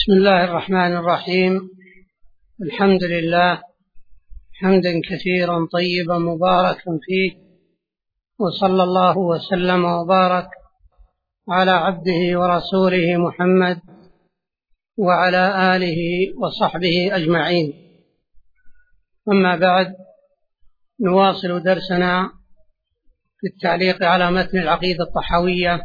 بسم الله الرحمن الرحيم. الحمد لله حمدا كثيرا طيبا مباركا فيه، وصلى الله وسلم وبارك على عبده ورسوله محمد وعلى آله وصحبه أجمعين. أما بعد، نواصل درسنا في التعليق على متن العقيدة الطحاوية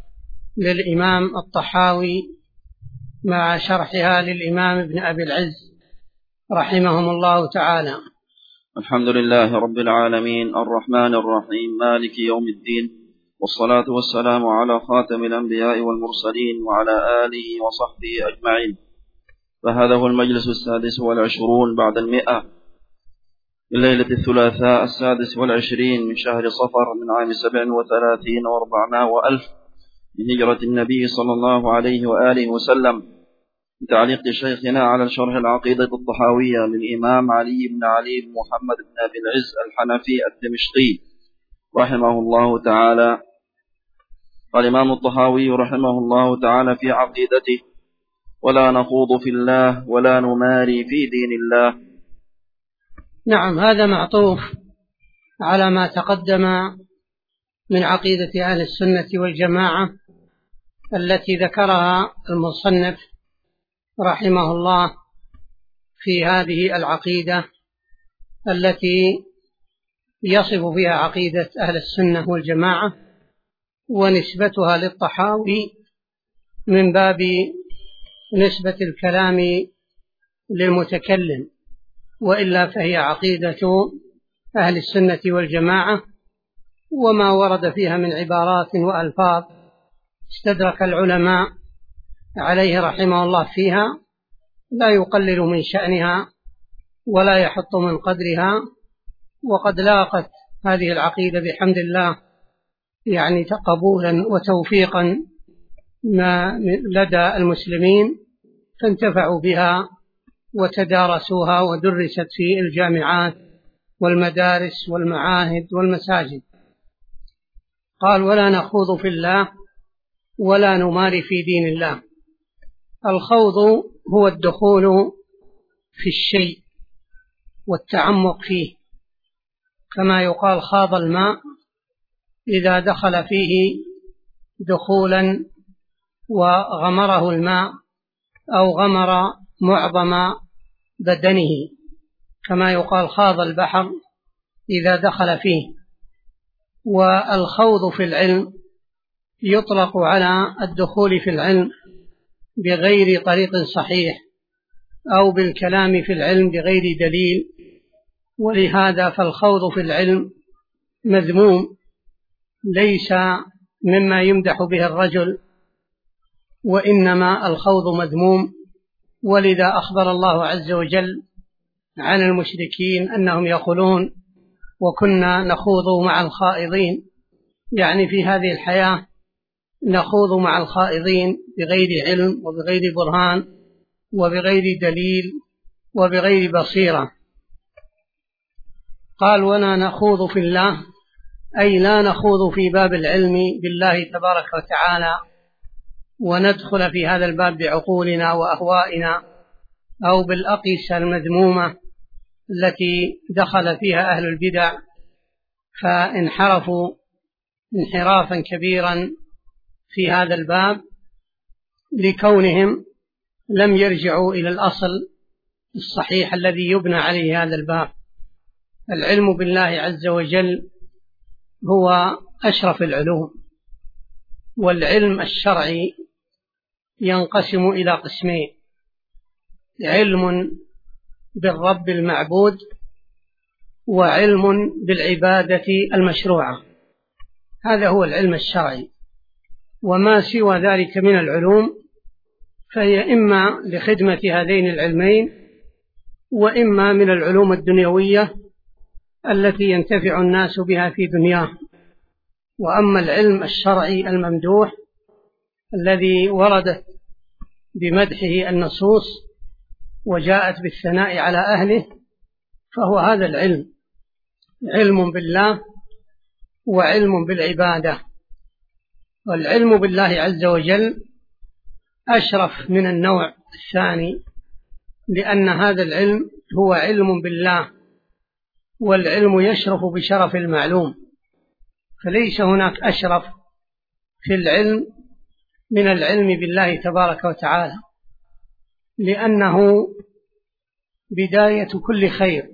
للإمام الطحاوي مع شرحها للإمام ابن أبي العز رحمهم الله تعالى. الحمد لله رب العالمين الرحمن الرحيم مالك يوم الدين، والصلاة والسلام على خاتم الأنبياء والمرسلين وعلى آله وصحبه أجمعين. فهذا هو المجلس 26 بعد 100 من ليلة الثلاثاء 26 من شهر صفر من عام 37 و400 وألف من هجرة النبي صلى الله عليه وآله وسلم، بتعليق شيخنا على شرح العقيدة الطحاوية للإمام علي بن علي بن محمد بن أبي العز الحنفي الدمشقي رحمه الله تعالى. قال الإمام الطحاوي رحمه الله تعالى في عقيدته: ولا نخوض في الله ولا نماري في دين الله. نعم، هذا معطوف على ما تقدم من عقيدة أهل السنة والجماعة التي ذكرها المصنف رحمه الله في هذه العقيدة التي يصف فيها عقيدة أهل السنة والجماعة ونسبتها للطحاوي من باب نسبة الكلام للمتكلم، وإلا فهي عقيدة أهل السنة والجماعة، وما ورد فيها من عبارات وألفاظ استدرك العلماء عليه رحمه الله فيها لا يقلل من شأنها ولا يحط من قدرها. وقد لاقت هذه العقيدة بحمد الله قبولا وتوفيقا لدى المسلمين، فانتفعوا بها وتدارسوها ودرست في الجامعات والمدارس والمعاهد والمساجد. قال: ولا نخوض في الله ولا نماري في دين الله. الخوض هو الدخول في الشيء والتعمق فيه، كما يقال خاض الماء إذا دخل فيه دخولا وغمره الماء أو غمر معظم بدنه، كما يقال خاض البحر إذا دخل فيه. والخوض في العلم يطلق على الدخول في العلم بغير طريق صحيح أو بالكلام في العلم بغير دليل، ولهذا فالخوض في العلم مذموم، ليس مما يمدح به الرجل، وإنما الخوض مذموم. ولذا أخبر الله عز وجل عن المشركين أنهم يقولون: وكنا نخوض مع الخائضين، يعني في هذه الحياة نخوض مع الخائضين بغير علم وبغير برهان وبغير دليل وبغير بصيرة. قال: ولا نخوض في الله، أي لا نخوض في باب العلم بالله تبارك وتعالى وندخل في هذا الباب بعقولنا وأهوائنا أو بالأقيسة المذمومة التي دخل فيها أهل البدع فانحرفوا انحرافا كبيرا في هذا الباب، لكونهم لم يرجعوا إلى الأصل الصحيح الذي يبنى عليه هذا الباب. العلم بالله عز وجل هو أشرف العلوم، والعلم الشرعي ينقسم إلى قسمين: علم بالرب المعبود، وعلم بالعبادة المشروعة. هذا هو العلم الشرعي، وما سوى ذلك من العلوم فهي إما لخدمة هذين العلمين، وإما من العلوم الدنيوية التي ينتفع الناس بها في دنياهم. وأما العلم الشرعي الممدوح الذي وردت بمدحه النصوص وجاءت بالثناء على أهله، فهو هذا العلم: علم بالله وعلم بالعبادة. والعلم بالله عز وجل أشرف من النوع الثاني، لأن هذا العلم هو علم بالله، والعلم يشرف بشرف المعلوم، فليس هناك أشرف في العلم من العلم بالله تبارك وتعالى، لأنه بداية كل خير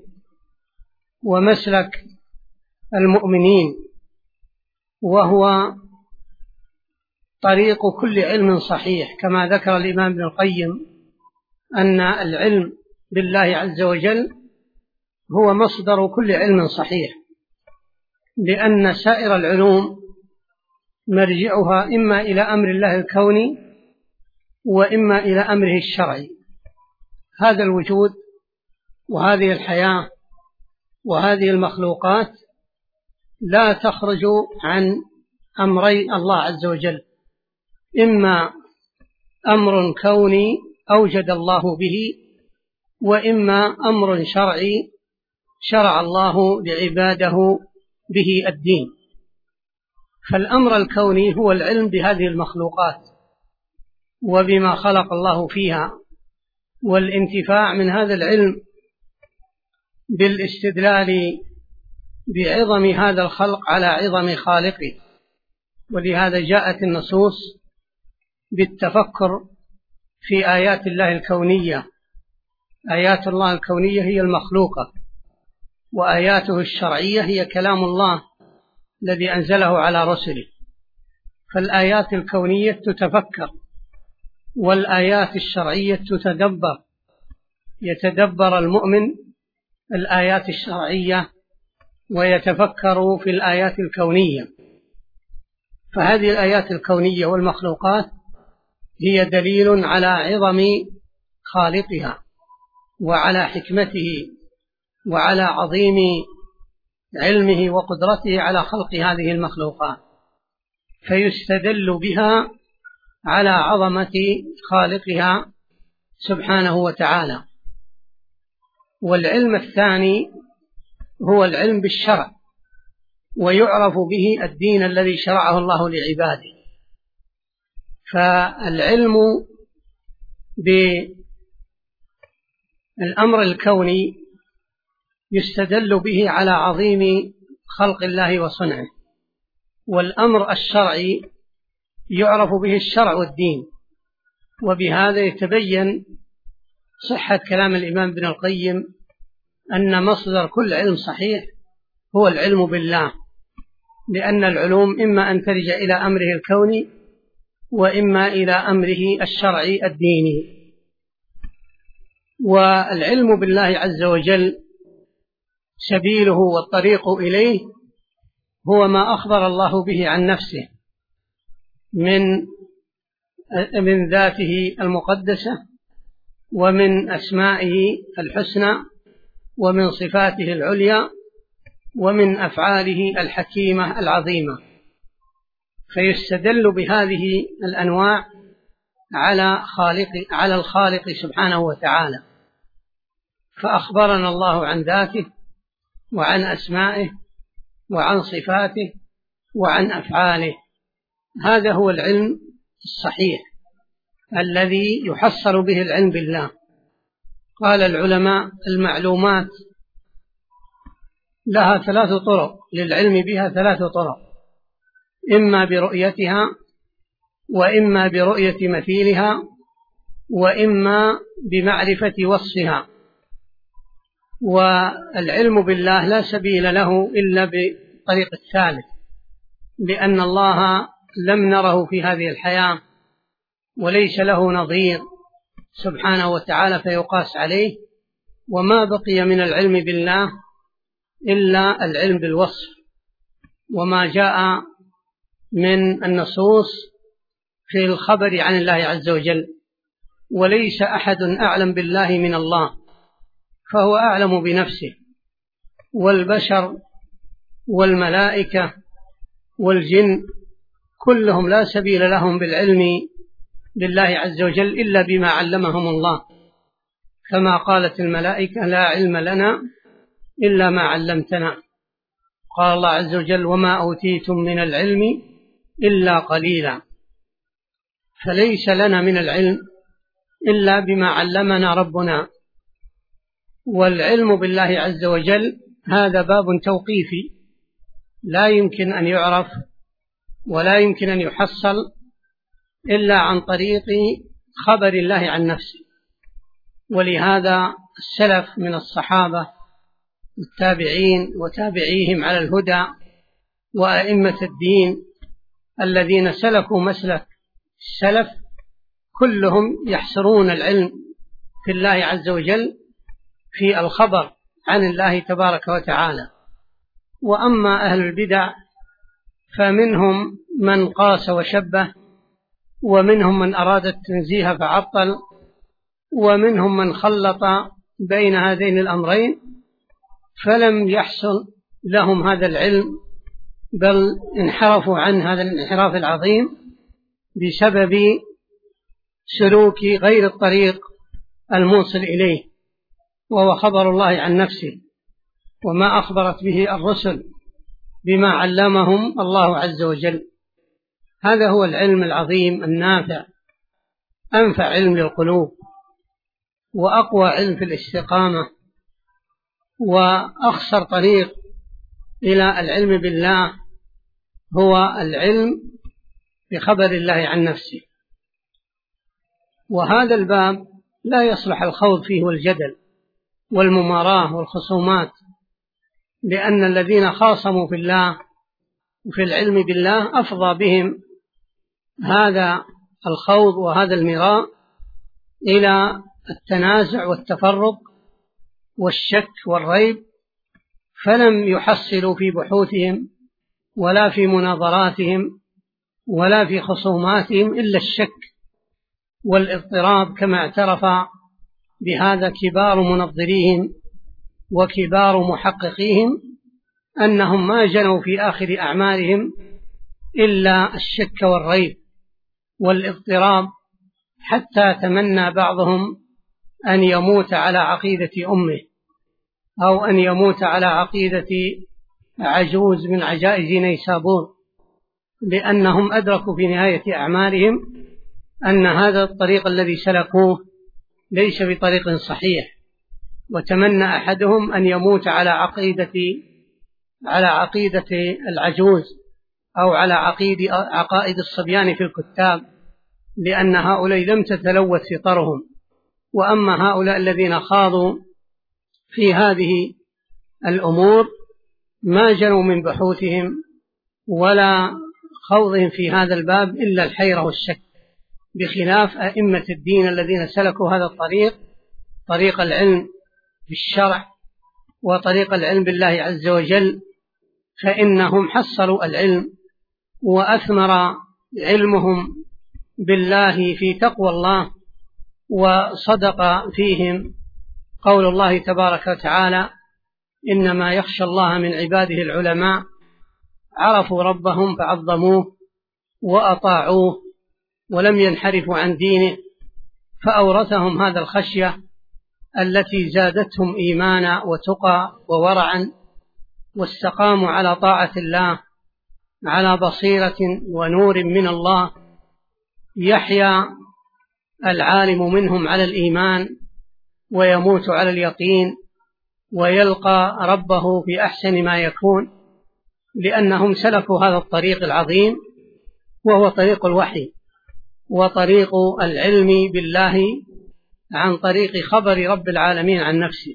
ومسلك المؤمنين، وهو طريق كل علم صحيح، كما ذكر الإمام ابن القيم أن العلم بالله عز وجل هو مصدر كل علم صحيح، لأن سائر العلوم مرجعها إما إلى أمر الله الكوني وإما إلى أمره الشرعي. هذا الوجود وهذه الحياة وهذه المخلوقات لا تخرج عن أمري الله عز وجل، إما أمر كوني أوجد الله به، وإما أمر شرعي شرع الله لعباده به الدين. فالأمر الكوني هو العلم بهذه المخلوقات وبما خلق الله فيها، والانتفاع من هذا العلم بالاستدلال بعظم هذا الخلق على عظم خالقه. ولهذا جاءت النصوص بالتفكر في آيات الله الكونية. آيات الله الكونية هي المخلوقة، وآياته الشرعية هي كلام الله الذي أنزله على رسله. فالآيات الكونية تتفكر، والآيات الشرعية تتدبر، يتدبر المؤمن الآيات الشرعية ويتفكر في الآيات الكونية. فهذه الآيات الكونية والمخلوقات هي دليل على عظم خالقها وعلى حكمته وعلى عظيم علمه وقدرته على خلق هذه المخلوقات، فيستدل بها على عظمة خالقها سبحانه وتعالى. والعلم الثاني هو العلم بالشرع، ويعرف به الدين الذي شرعه الله لعباده. فالعلم بالأمر الكوني يستدل به على عظيم خلق الله وصنعه، والأمر الشرعي يعرف به الشرع والدين. وبهذا يتبين صحة كلام الإمام ابن القيم أن مصدر كل علم صحيح هو العلم بالله، لأن العلوم إما أن ترجع إلى أمره الكوني وإما إلى أمره الشرعي الديني. والعلم بالله عز وجل سبيله والطريق إليه هو ما أخبر الله به عن نفسه من ذاته المقدسة، ومن أسمائه الحسنى، ومن صفاته العليا، ومن أفعاله الحكيمة العظيمة. فيستدل بهذه الأنواع على الخالق سبحانه وتعالى. فأخبرنا الله عن ذاته وعن أسمائه وعن صفاته وعن أفعاله. هذا هو العلم الصحيح الذي يحصل به العلم بالله. قال العلماء: المعلومات لها 3 طرق، للعلم بها 3 طرق: إما برؤيتها، وإما برؤية مثيلها، وإما بمعرفة وصفها. والعلم بالله لا سبيل له إلا بطريق الثالث، لأن الله لم نره في هذه الحياة وليس له نظير سبحانه وتعالى فيقاس عليه. وما بقي من العلم بالله إلا العلم بالوصف، وما جاء من النصوص في الخبر عن الله عز وجل. وليس أحد أعلم بالله من الله، فهو أعلم بنفسه. والبشر والملائكة والجن كلهم لا سبيل لهم بالعلم بالله عز وجل إلا بما علمهم الله، كما قالت الملائكة: لا علم لنا إلا ما علمتنا. قال الله عز وجل: وما أوتيتم من العلم إلا قليلا. فليس لنا من العلم إلا بما علمنا ربنا. والعلم بالله عز وجل هذا باب توقيفي لا يمكن أن يعرف ولا يمكن أن يحصل إلا عن طريق خبر الله عن نفسه. ولهذا السلف من الصحابة والتابعين وتابعيهم على الهدى وأئمة الدين الذين سلكوا مسلك السلف كلهم يحصرون العلم في الله عز وجل في الخبر عن الله تبارك وتعالى. وأما أهل البدع فمنهم من قاس وشبه، ومنهم من أراد التنزيه فعطل، ومنهم من خلط بين هذين الأمرين، فلم يحصل لهم هذا العلم، بل انحرفوا عن هذا الانحراف العظيم بسبب سلوك غير الطريق الموصل إليه، وهو خبر الله عن نفسه وما أخبرت به الرسل بما علمهم الله عز وجل. هذا هو العلم العظيم النافع، أنفع علم للقلوب وأقوى علم في الاستقامة، وأخسر طريق إلى العلم بالله هو العلم بخبر الله عن نفسه. وهذا الباب لا يصلح الخوض فيه والجدل والمماراة والخصومات، لأن الذين خاصموا في الله وفي العلم بالله أفضى بهم هذا الخوض وهذا المراء إلى التنازع والتفرق والشك والريب، فلم يحصلوا في بحوثهم ولا في مناظراتهم ولا في خصوماتهم إلا الشك والاضطراب، كما اعترف بهذا كبار منظريهم وكبار محققيهم أنهم ما جنوا في آخر أعمالهم إلا الشك والريب والاضطراب، حتى تمنى بعضهم أن يموت على عقيدة أمه، أو أن يموت على عقيدة عجوز من عجائز نيسابور، لأنهم أدركوا في نهاية أعمالهم أن هذا الطريق الذي سلكوه ليس بطريق صحيح. وتمنى أحدهم أن يموت على عقيدة العجوز أو على عقائد الصبيان في الكتاب، لأن هؤلاء لم تتلوث فطرهم. وأما هؤلاء الذين خاضوا في هذه الأمور ما جنوا من بحوثهم ولا خوضهم في هذا الباب إلا الحيرة والشك، بخلاف أئمة الدين الذين سلكوا هذا الطريق، طريق العلم بالشرع وطريق العلم بالله عز وجل، فإنهم حصلوا العلم وأثمر علمهم بالله في تقوى الله، وصدق فيهم قول الله تبارك وتعالى: إنما يخشى الله من عباده العلماء، عرفوا ربهم فعظموه وأطاعوه ولم ينحرفوا عن دينه، فأورثهم هذا الخشية التي زادتهم إيمانا وتقى وورعا، واستقاموا على طاعة الله على بصيرة ونور من الله. يحيا العالم منهم على الإيمان ويموت على اليقين ويلقى ربه في أحسن ما يكون، لأنهم سلكوا هذا الطريق العظيم، وهو طريق الوحي وطريق العلم بالله عن طريق خبر رب العالمين عن نفسه.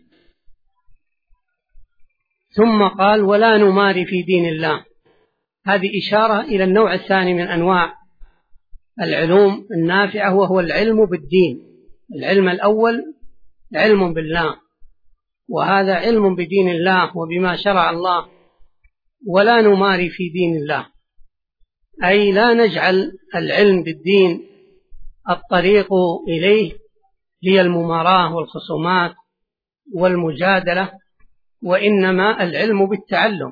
ثم قال: ولا نماري في دين الله. هذه إشارة إلى النوع الثاني من أنواع العلوم النافعة، وهو العلم بالدين. العلم الأول علم بالله، وهذا علم بدين الله وبما شرع الله. ولا نماري في دين الله، أي لا نجعل العلم بالدين الطريق إليه هي المماراة والخصومات والمجادلة، وإنما العلم بالتعلم.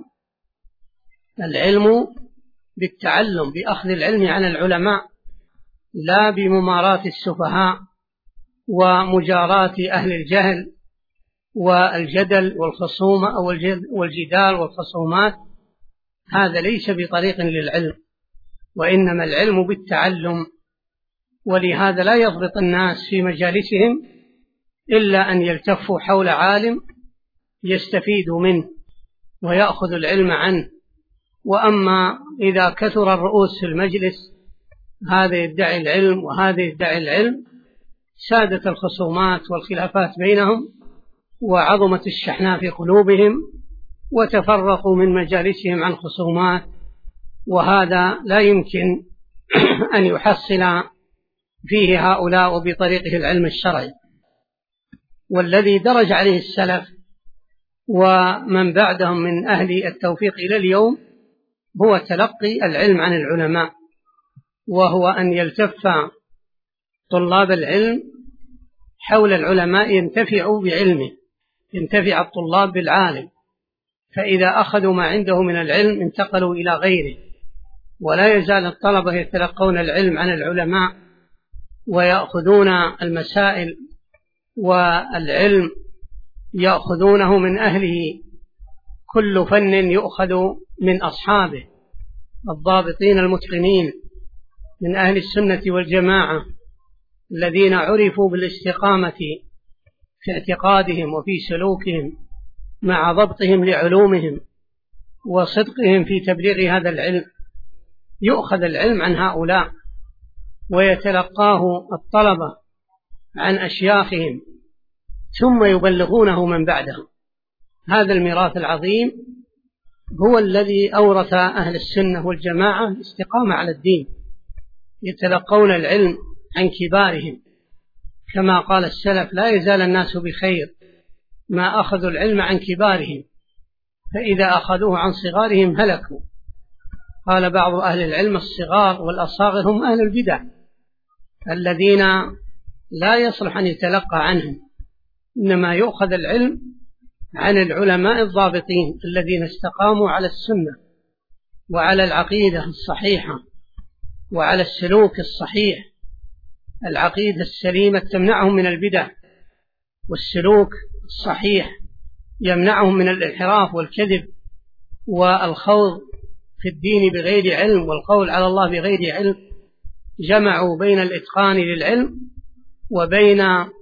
العلم بالتعلم، بأخذ العلم عن العلماء، لا بمماراة السفهاء ومجاراة أهل الجهل والجدل والخصومة أو والجدال والخصومات. هذا ليس بطريق للعلم، وإنما العلم بالتعلم ولهذا لا يضبط الناس في مجالسهم إلا أن يلتفوا حول عالم يستفيد منه ويأخذ العلم عنه. وأما إذا كثر الرؤوس في المجلس، هذا يدعي العلم وهذا يدعي العلم، سادت الخصومات والخلافات بينهم، وعظمت الشحناء في قلوبهم، وتفرقوا من مجالسهم عن خصومات، وهذا لا يمكن أن يحصل فيه هؤلاء بطريقه العلم الشرعي. والذي درج عليه السلف ومن بعدهم من أهل التوفيق إلى اليوم هو تلقي العلم عن العلماء، وهو أن يلتف طلاب العلم حول العلماء ينتفعوا بعلمه، ينتفع الطلاب بالعالم، فإذا أخذوا ما عنده من العلم انتقلوا إلى غيره. ولا يزال الطلبة يتلقون العلم عن العلماء ويأخذون المسائل والعلم يأخذونه من أهله، كل فن يؤخذ من أصحابه الضابطين المتقنين من أهل السنة والجماعة الذين عرفوا بالاستقامة في اعتقادهم وفي سلوكهم مع ضبطهم لعلومهم وصدقهم في تبليغ هذا العلم. يؤخذ العلم عن هؤلاء ويتلقاه الطلبة عن أشياخهم ثم يبلغونه من بعدهم. هذا الميراث العظيم هو الذي أورث أهل السنة والجماعة الاستقامة على الدين، يتلقون العلم عن كبارهم، كما قال السلف: لا يزال الناس بخير ما أخذوا العلم عن كبارهم، فإذا أخذوه عن صغارهم هلكوا. قال بعض أهل العلم: الصغار والأصاغر هم أهل البدع الذين لا يصلح أن يتلقى عنهم، إنما يؤخذ العلم عن العلماء الضابطين الذين استقاموا على السنة وعلى العقيدة الصحيحة وعلى السلوك الصحيح. العقيدة السليمة تمنعهم من البدع، والسلوك الصحيح يمنعهم من الانحراف والكذب والخوض في الدين بغير علم والقول على الله بغير علم. جمعوا بين الإتقان للعلم وبين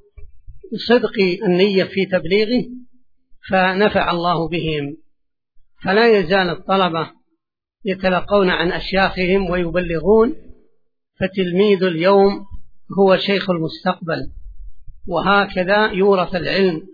صدق النية في تبليغه، فنفع الله بهم. فلا يزال الطلبة يتلقون عن أشياخهم ويبلغون، فتلميذ اليوم هو شيخ المستقبل. وهكذا يورث العلم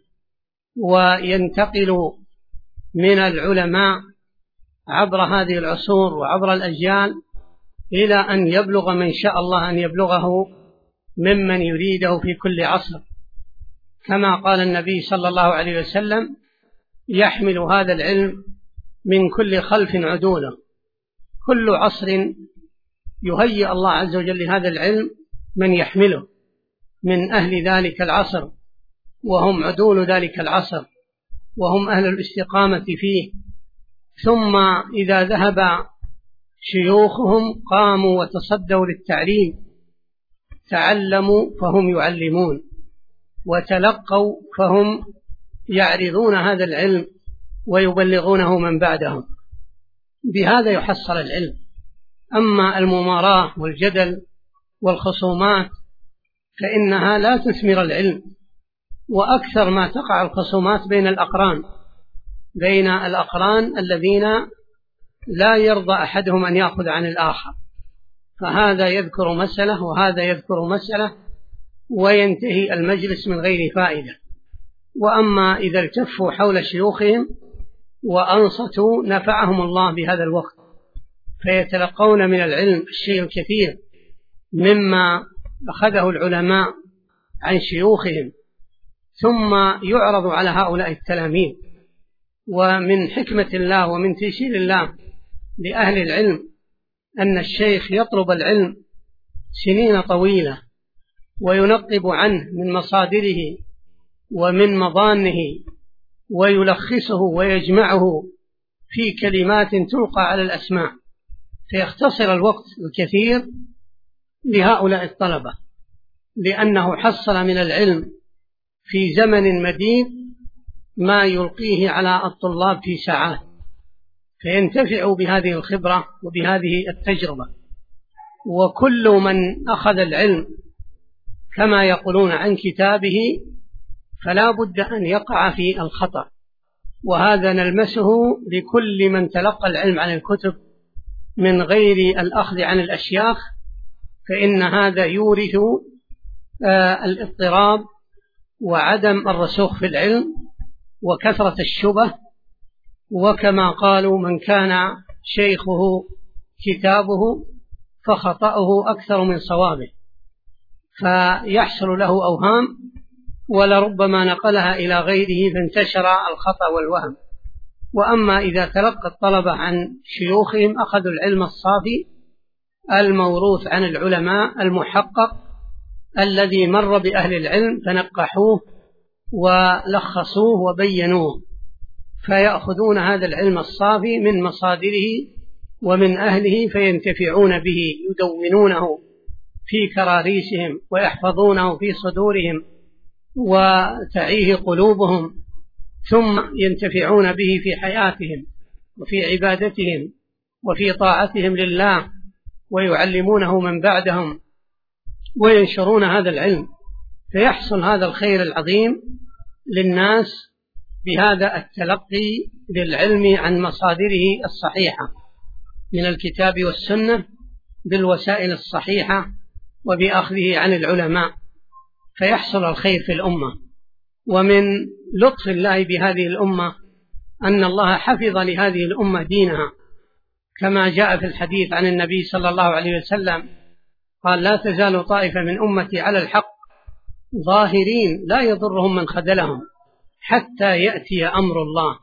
وينتقل من العلماء عبر هذه العصور وعبر الأجيال إلى أن يبلغ من شاء الله أن يبلغه ممن يريده في كل عصر، كما قال النبي صلى الله عليه وسلم: يحمل هذا العلم من كل خلف عدوله. كل عصر يهيئ الله عز وجل لهذا العلم من يحمله من أهل ذلك العصر، وهم عدول ذلك العصر، وهم أهل الاستقامة فيه. ثم إذا ذهب شيوخهم قاموا وتصدوا للتعليم، تعلموا فهم يعلمون، وتلقوا فهم يعرضون هذا العلم ويبلغونه من بعدهم. بهذا يحصل العلم. أما المماراة والجدل والخصومات فإنها لا تثمر العلم، وأكثر ما تقع الخصومات بين الأقران الذين لا يرضى أحدهم أن يأخذ عن الآخر، فهذا يذكر مسألة وهذا يذكر مسألة وينتهي المجلس من غير فائدة. وأما إذا التفوا حول شيوخهم وأنصتوا نفعهم الله بهذا الوقت، فيتلقون من العلم الشيء الكثير مما أخذه العلماء عن شيوخهم، ثم يعرض على هؤلاء التلاميذ. ومن حكمة الله ومن تيسير الله لأهل العلم أن الشيخ يطلب العلم سنين طويلة وينقب عنه من مصادره ومن مظانه ويلخصه ويجمعه في كلمات تلقى على الأسماع، فيختصر الوقت الكثير لهؤلاء الطلبة، لأنه حصل من العلم في زمن مديد ما يلقيه على الطلاب في ساعات، فينتفعوا بهذه الخبرة وبهذه التجربة. وكل من أخذ العلم كما يقولون عن كتابه فلا بد أن يقع في الخطأ، وهذا نلمسه لكل من تلقى العلم عن الكتب من غير الأخذ عن الأشياخ، فإن هذا يورث الاضطراب وعدم الرسوخ في العلم وكثرة الشبه. وكما قالوا من كان شيخه كتابه فخطأه أكثر من صوابه، فيحصل له أوهام ولربما نقلها إلى غيره فانتشر الخطأ والوهم. وأما إذا تلقى الطلبة عن شيوخهم أخذوا العلم الصافي الموروث عن العلماء المحقق الذي مر بأهل العلم فنقحوه ولخصوه وبينوه، فيأخذون هذا العلم الصافي من مصادره ومن أهله فينتفعون به، يدونونه في كراريسهم ويحفظونه في صدورهم وتعيه قلوبهم، ثم ينتفعون به في حياتهم وفي عبادتهم وفي طاعتهم لله، ويعلمونه من بعدهم وينشرون هذا العلم، فيحصل هذا الخير العظيم للناس بهذا التلقي للعلم عن مصادره الصحيحة من الكتاب والسنة بالوسائل الصحيحة وبأخذه عن العلماء، فيحصل الخير في الأمة. ومن لطف الله بهذه الأمة أن الله حفظ لهذه الأمة دينها، كما جاء في الحديث عن النبي صلى الله عليه وسلم قال لا تزال طائفة من أمتي على الحق ظاهرين لا يضرهم من خذلهم حتى يأتي أمر الله.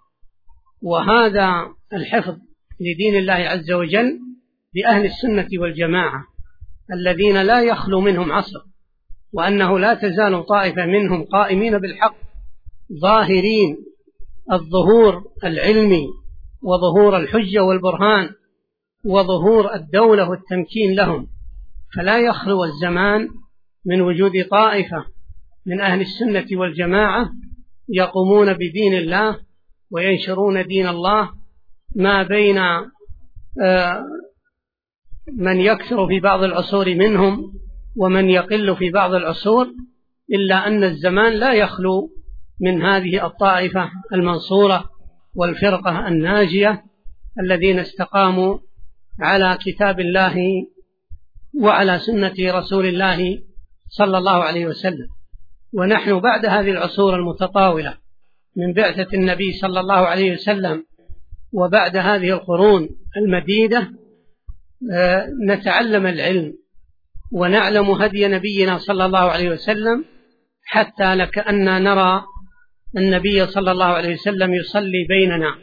وهذا الحفظ لدين الله عز وجل بأهل السنة والجماعة الذين لا يخلو منهم عصر، وأنه لا تزال طائفة منهم قائمين بالحق ظاهرين الظهور العلمي وظهور الحجة والبرهان وظهور الدولة والتمكين لهم، فلا يخلو الزمان من وجود طائفة من أهل السنة والجماعة يقومون بدين الله وينشرون دين الله، ما بين من يكثر في بعض العصور منهم ومن يقل في بعض العصور، إلا أن الزمان لا يخلو من هذه الطائفة المنصورة والفرقة الناجية الذين استقاموا على كتاب الله وعلى سنة رسول الله صلى الله عليه وسلم. ونحن بعد هذه العصور المتطاولة من بعثة النبي صلى الله عليه وسلم وبعد هذه القرون المديدة نتعلم العلم ونعلم هدي نبينا صلى الله عليه وسلم، حتى لكأننا نرى النبي صلى الله عليه وسلم يصلي بيننا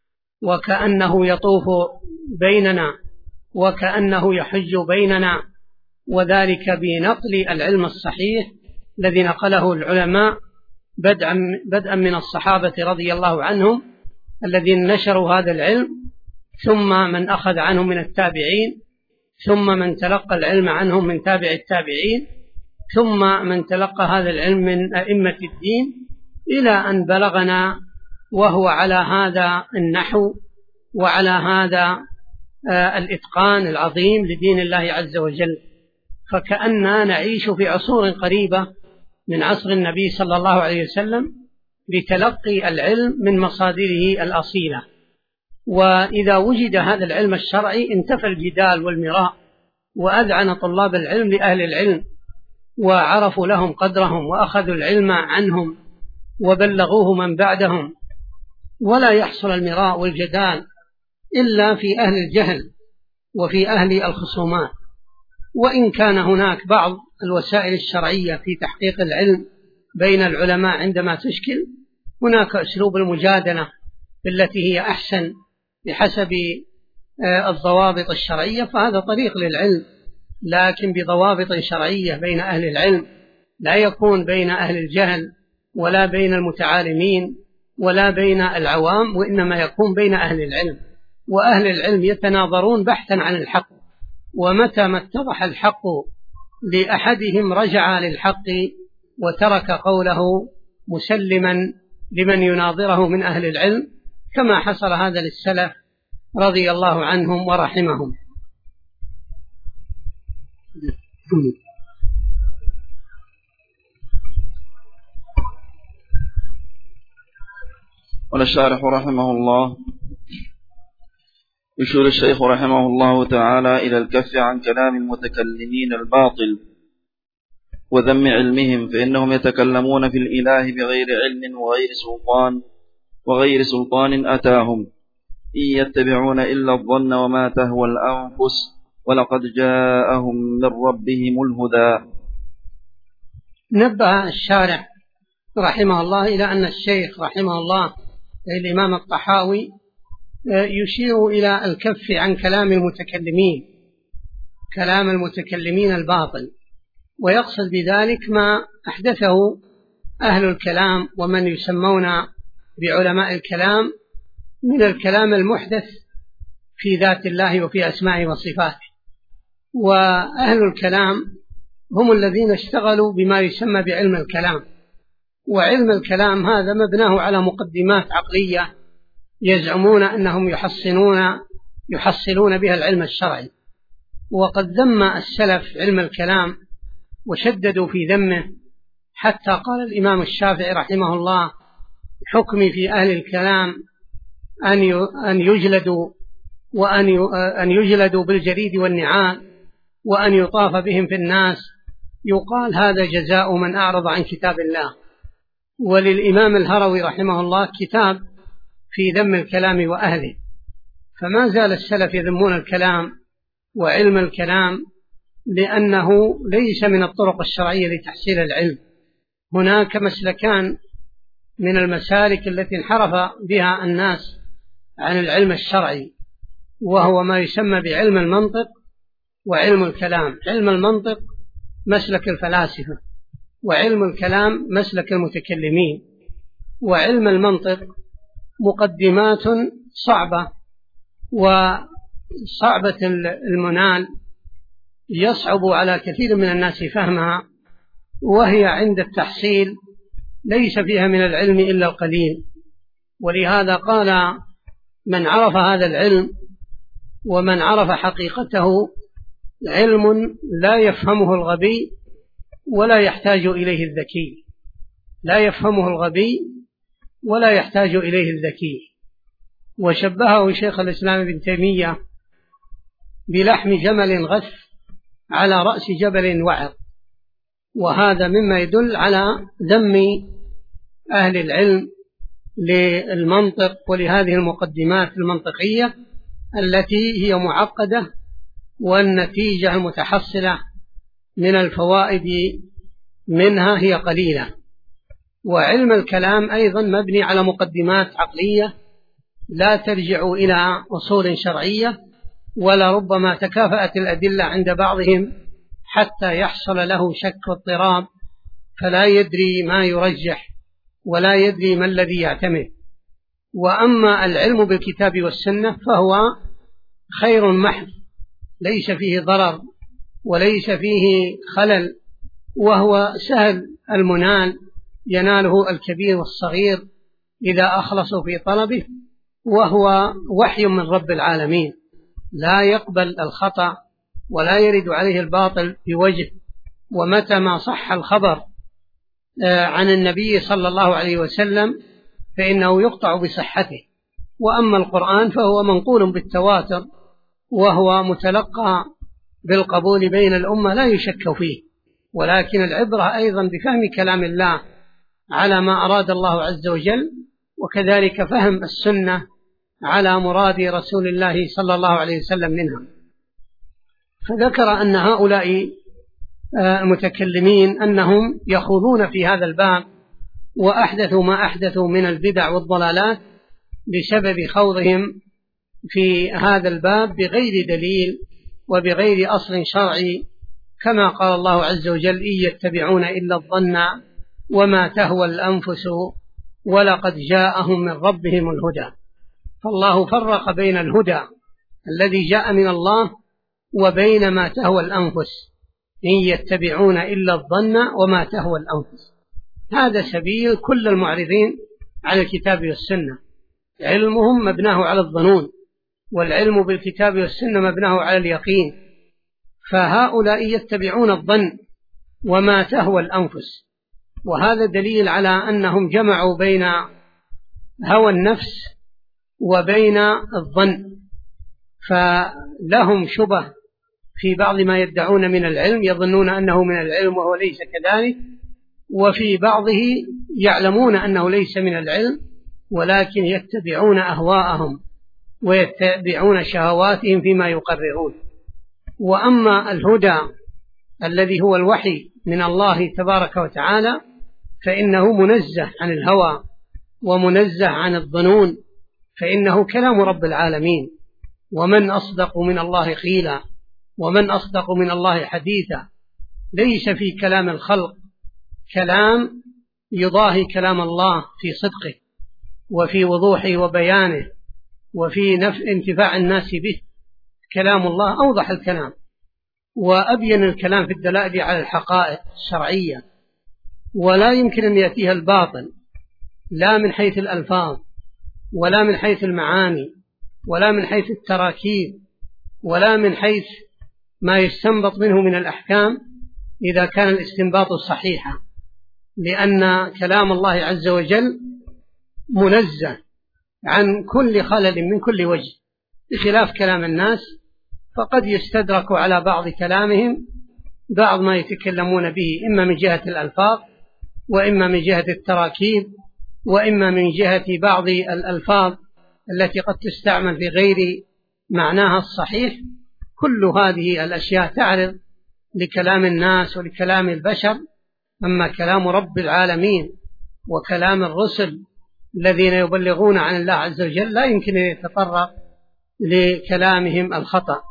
وكأنه يطوف بيننا وكأنه يحج بيننا، وذلك بنقل العلم الصحيح الذي نقله العلماء بدءا من الصحابة رضي الله عنهم الذين نشروا هذا العلم، ثم من أخذ عنهم من التابعين، ثم من تلقى العلم عنهم من تابع التابعين، ثم من تلقى هذا العلم من أئمة الدين، إلى أن بلغنا وهو على هذا النحو وعلى هذا الإتقان العظيم لدين الله عز وجل. فكأننا نعيش في عصور قريبة من عصر النبي صلى الله عليه وسلم بتلقي العلم من مصادره الأصيلة. وإذا وجد هذا العلم الشرعي انتفى الجدال والمراء، وأذعن طلاب العلم لأهل العلم وعرفوا لهم قدرهم وأخذوا العلم عنهم وبلغوه من بعدهم، ولا يحصل المراء والجدال إلا في أهل الجهل وفي أهل الخصومات. وإن كان هناك بعض الوسائل الشرعية في تحقيق العلم بين العلماء عندما تشكل، هناك أسلوب المجادلة التي هي أحسن بحسب الضوابط الشرعية، فهذا طريق للعلم، لكن بضوابط شرعية بين أهل العلم، لا يكون بين أهل الجهل ولا بين المتعالمين ولا بين العوام، وإنما يكون بين أهل العلم. وأهل العلم يتناظرون بحثا عن الحق، ومتى ما اتضح الحق لأحدهم رجع للحق وترك قوله مسلما لمن يناظره من أهل العلم، كما حصل هذا للسلف رضي الله عنهم ورحمهم. قال الشارح رحمه الله: يشير الشيخ رحمه الله تعالى إلى الكف عن كلام المتكلمين الباطل وذم علمهم، فإنهم يتكلمون في الإله بغير علم وغير سلطان أتاهم، إن يتبعون إلا الظن وما تهوى الأنفس ولقد جاءهم من ربهم الهدى. نبه الشارح رحمه الله إلى أن الشيخ رحمه الله الإمام الطحاوي يشير إلى الكف عن كلام المتكلمين الباطل، ويقصد بذلك ما أحدثه أهل الكلام ومن يسمون بعلماء الكلام من الكلام المحدث في ذات الله وفي أسمائه وصفاته. وأهل الكلام هم الذين اشتغلوا بما يسمى بعلم الكلام، وعلم الكلام هذا مبناه على مقدمات عقلية يزعمون أنهم يحصلون بها العلم الشرعي. وقد ذم السلف علم الكلام وشددوا في ذمه، حتى قال الإمام الشافعي رحمه الله: حكمي في أهل الكلام أن يجلدوا بالجريد والنعال، وأن يطاف بهم في الناس، يقال هذا جزاء من أعرض عن كتاب الله. وللإمام الهروي رحمه الله كتاب في ذم الكلام وأهله. فما زال السلف يذمون الكلام وعلم الكلام، لأنه ليس من الطرق الشرعية لتحصيل العلم. هناك مسلكان من المسالك التي انحرف بها الناس عن العلم الشرعي، وهو ما يسمى بعلم المنطق وعلم الكلام. علم المنطق مسلك الفلاسفة، وعلم الكلام مسلك المتكلمين. وعلم المنطق مقدمات صعبة وصعبة المنال، يصعب على كثير من الناس فهمها، وهي عند التحصيل ليس فيها من العلم إلا القليل. ولهذا قال: من عرف هذا العلم ومن عرف حقيقته علم لا يفهمه الغبي ولا يحتاج إليه الذكي. لا يفهمه الغبي ولا يحتاج إليه الذكي. وشبهه شيخ الإسلام ابن تيمية بلحم جمل غث على رأس جبل وعر. وهذا مما يدل على ذم أهل العلم للمنطق ولهذه المقدمات المنطقية التي هي معقدة، والنتيجة المتحصلة من الفوائد منها هي قليلة. وعلم الكلام أيضا مبني على مقدمات عقلية لا ترجع إلى أصول شرعية، ولربما تكافأت الأدلة عند بعضهم حتى يحصل له شك واضطراب، فلا يدري ما يرجح ولا يدري ما الذي يعتمد. وأما العلم بالكتاب والسنة فهو خير محض، ليس فيه ضرر وليس فيه خلل، وهو سهل المنال، يناله الكبير والصغير إذا أخلصوا في طلبه، وهو وحي من رب العالمين لا يقبل الخطأ ولا يرد عليه الباطل بوجه. ومتى ما صح الخبر عن النبي صلى الله عليه وسلم فإنه يقطع بصحته. وأما القرآن فهو منقول بالتواتر، وهو متلقى بالقبول بين الأمة لا يشك فيه. ولكن العبرة أيضا بفهم كلام الله على ما أراد الله عز وجل، وكذلك فهم السنة على مراد رسول الله صلى الله عليه وسلم منها. فذكر أن هؤلاء المتكلمين أنهم يخوضون في هذا الباب وأحدثوا ما أحدثوا من البدع والضلالات بسبب خوضهم في هذا الباب بغير دليل وبغير أصل شرعي، كما قال الله عز وجل: إن يتبعون إلا الظن وما تهوى الأنفس ولقد جاءهم من ربهم الهدى. فالله فرق بين الهدى الذي جاء من الله وبين ما تهوى الأنفس. إن يتبعون إلا الظن وما تهوى الأنفس، هذا سبيل كل المعرضين على الكتاب والسنة. علمهم مبناه على الظنون، والعلم بالكتاب والسنة مبناه على اليقين. فهؤلاء يتبعون الظن وما تهوى الأنفس، وهذا دليل على أنهم جمعوا بين هوى النفس وبين الظن، فلهم شبه في بعض ما يدعون من العلم، يظنون أنه من العلم وهو ليس كذلك، وفي بعضه يعلمون أنه ليس من العلم ولكن يتبعون أهواءهم ويتبعون شهواتهم فيما يقررون. وأما الهدى الذي هو الوحي من الله تبارك وتعالى فإنه منزه عن الهوى ومنزه عن الظنون، فإنه كلام رب العالمين، ومن أصدق من الله قيلا ومن أصدق من الله حديثا. ليس في كلام الخلق كلام يضاهي كلام الله في صدقه وفي وضوحه وبيانه وفي انتفاع الناس به. كلام الله أوضح الكلام وأبين الكلام في الدلائل على الحقائق الشرعية، ولا يمكن أن يأتيها الباطل لا من حيث الألفاظ ولا من حيث المعاني ولا من حيث التراكيب ولا من حيث ما يستنبط منه من الأحكام إذا كان الاستنباط صحيحا، لأن كلام الله عز وجل منزه عن كل خلل من كل وجه، بخلاف كلام الناس فقد يستدرك على بعض كلامهم بعض ما يتكلمون به، إما من جهة الألفاظ وإما من جهة التراكيب وإما من جهة بعض الألفاظ التي قد تستعمل في غير معناها الصحيح. كل هذه الأشياء تعرض لكلام الناس ولكلام البشر، أما كلام رب العالمين وكلام الرسل الذين يبلغون عن الله عز وجل لا يمكن أن يتطرق لكلامهم الخطأ.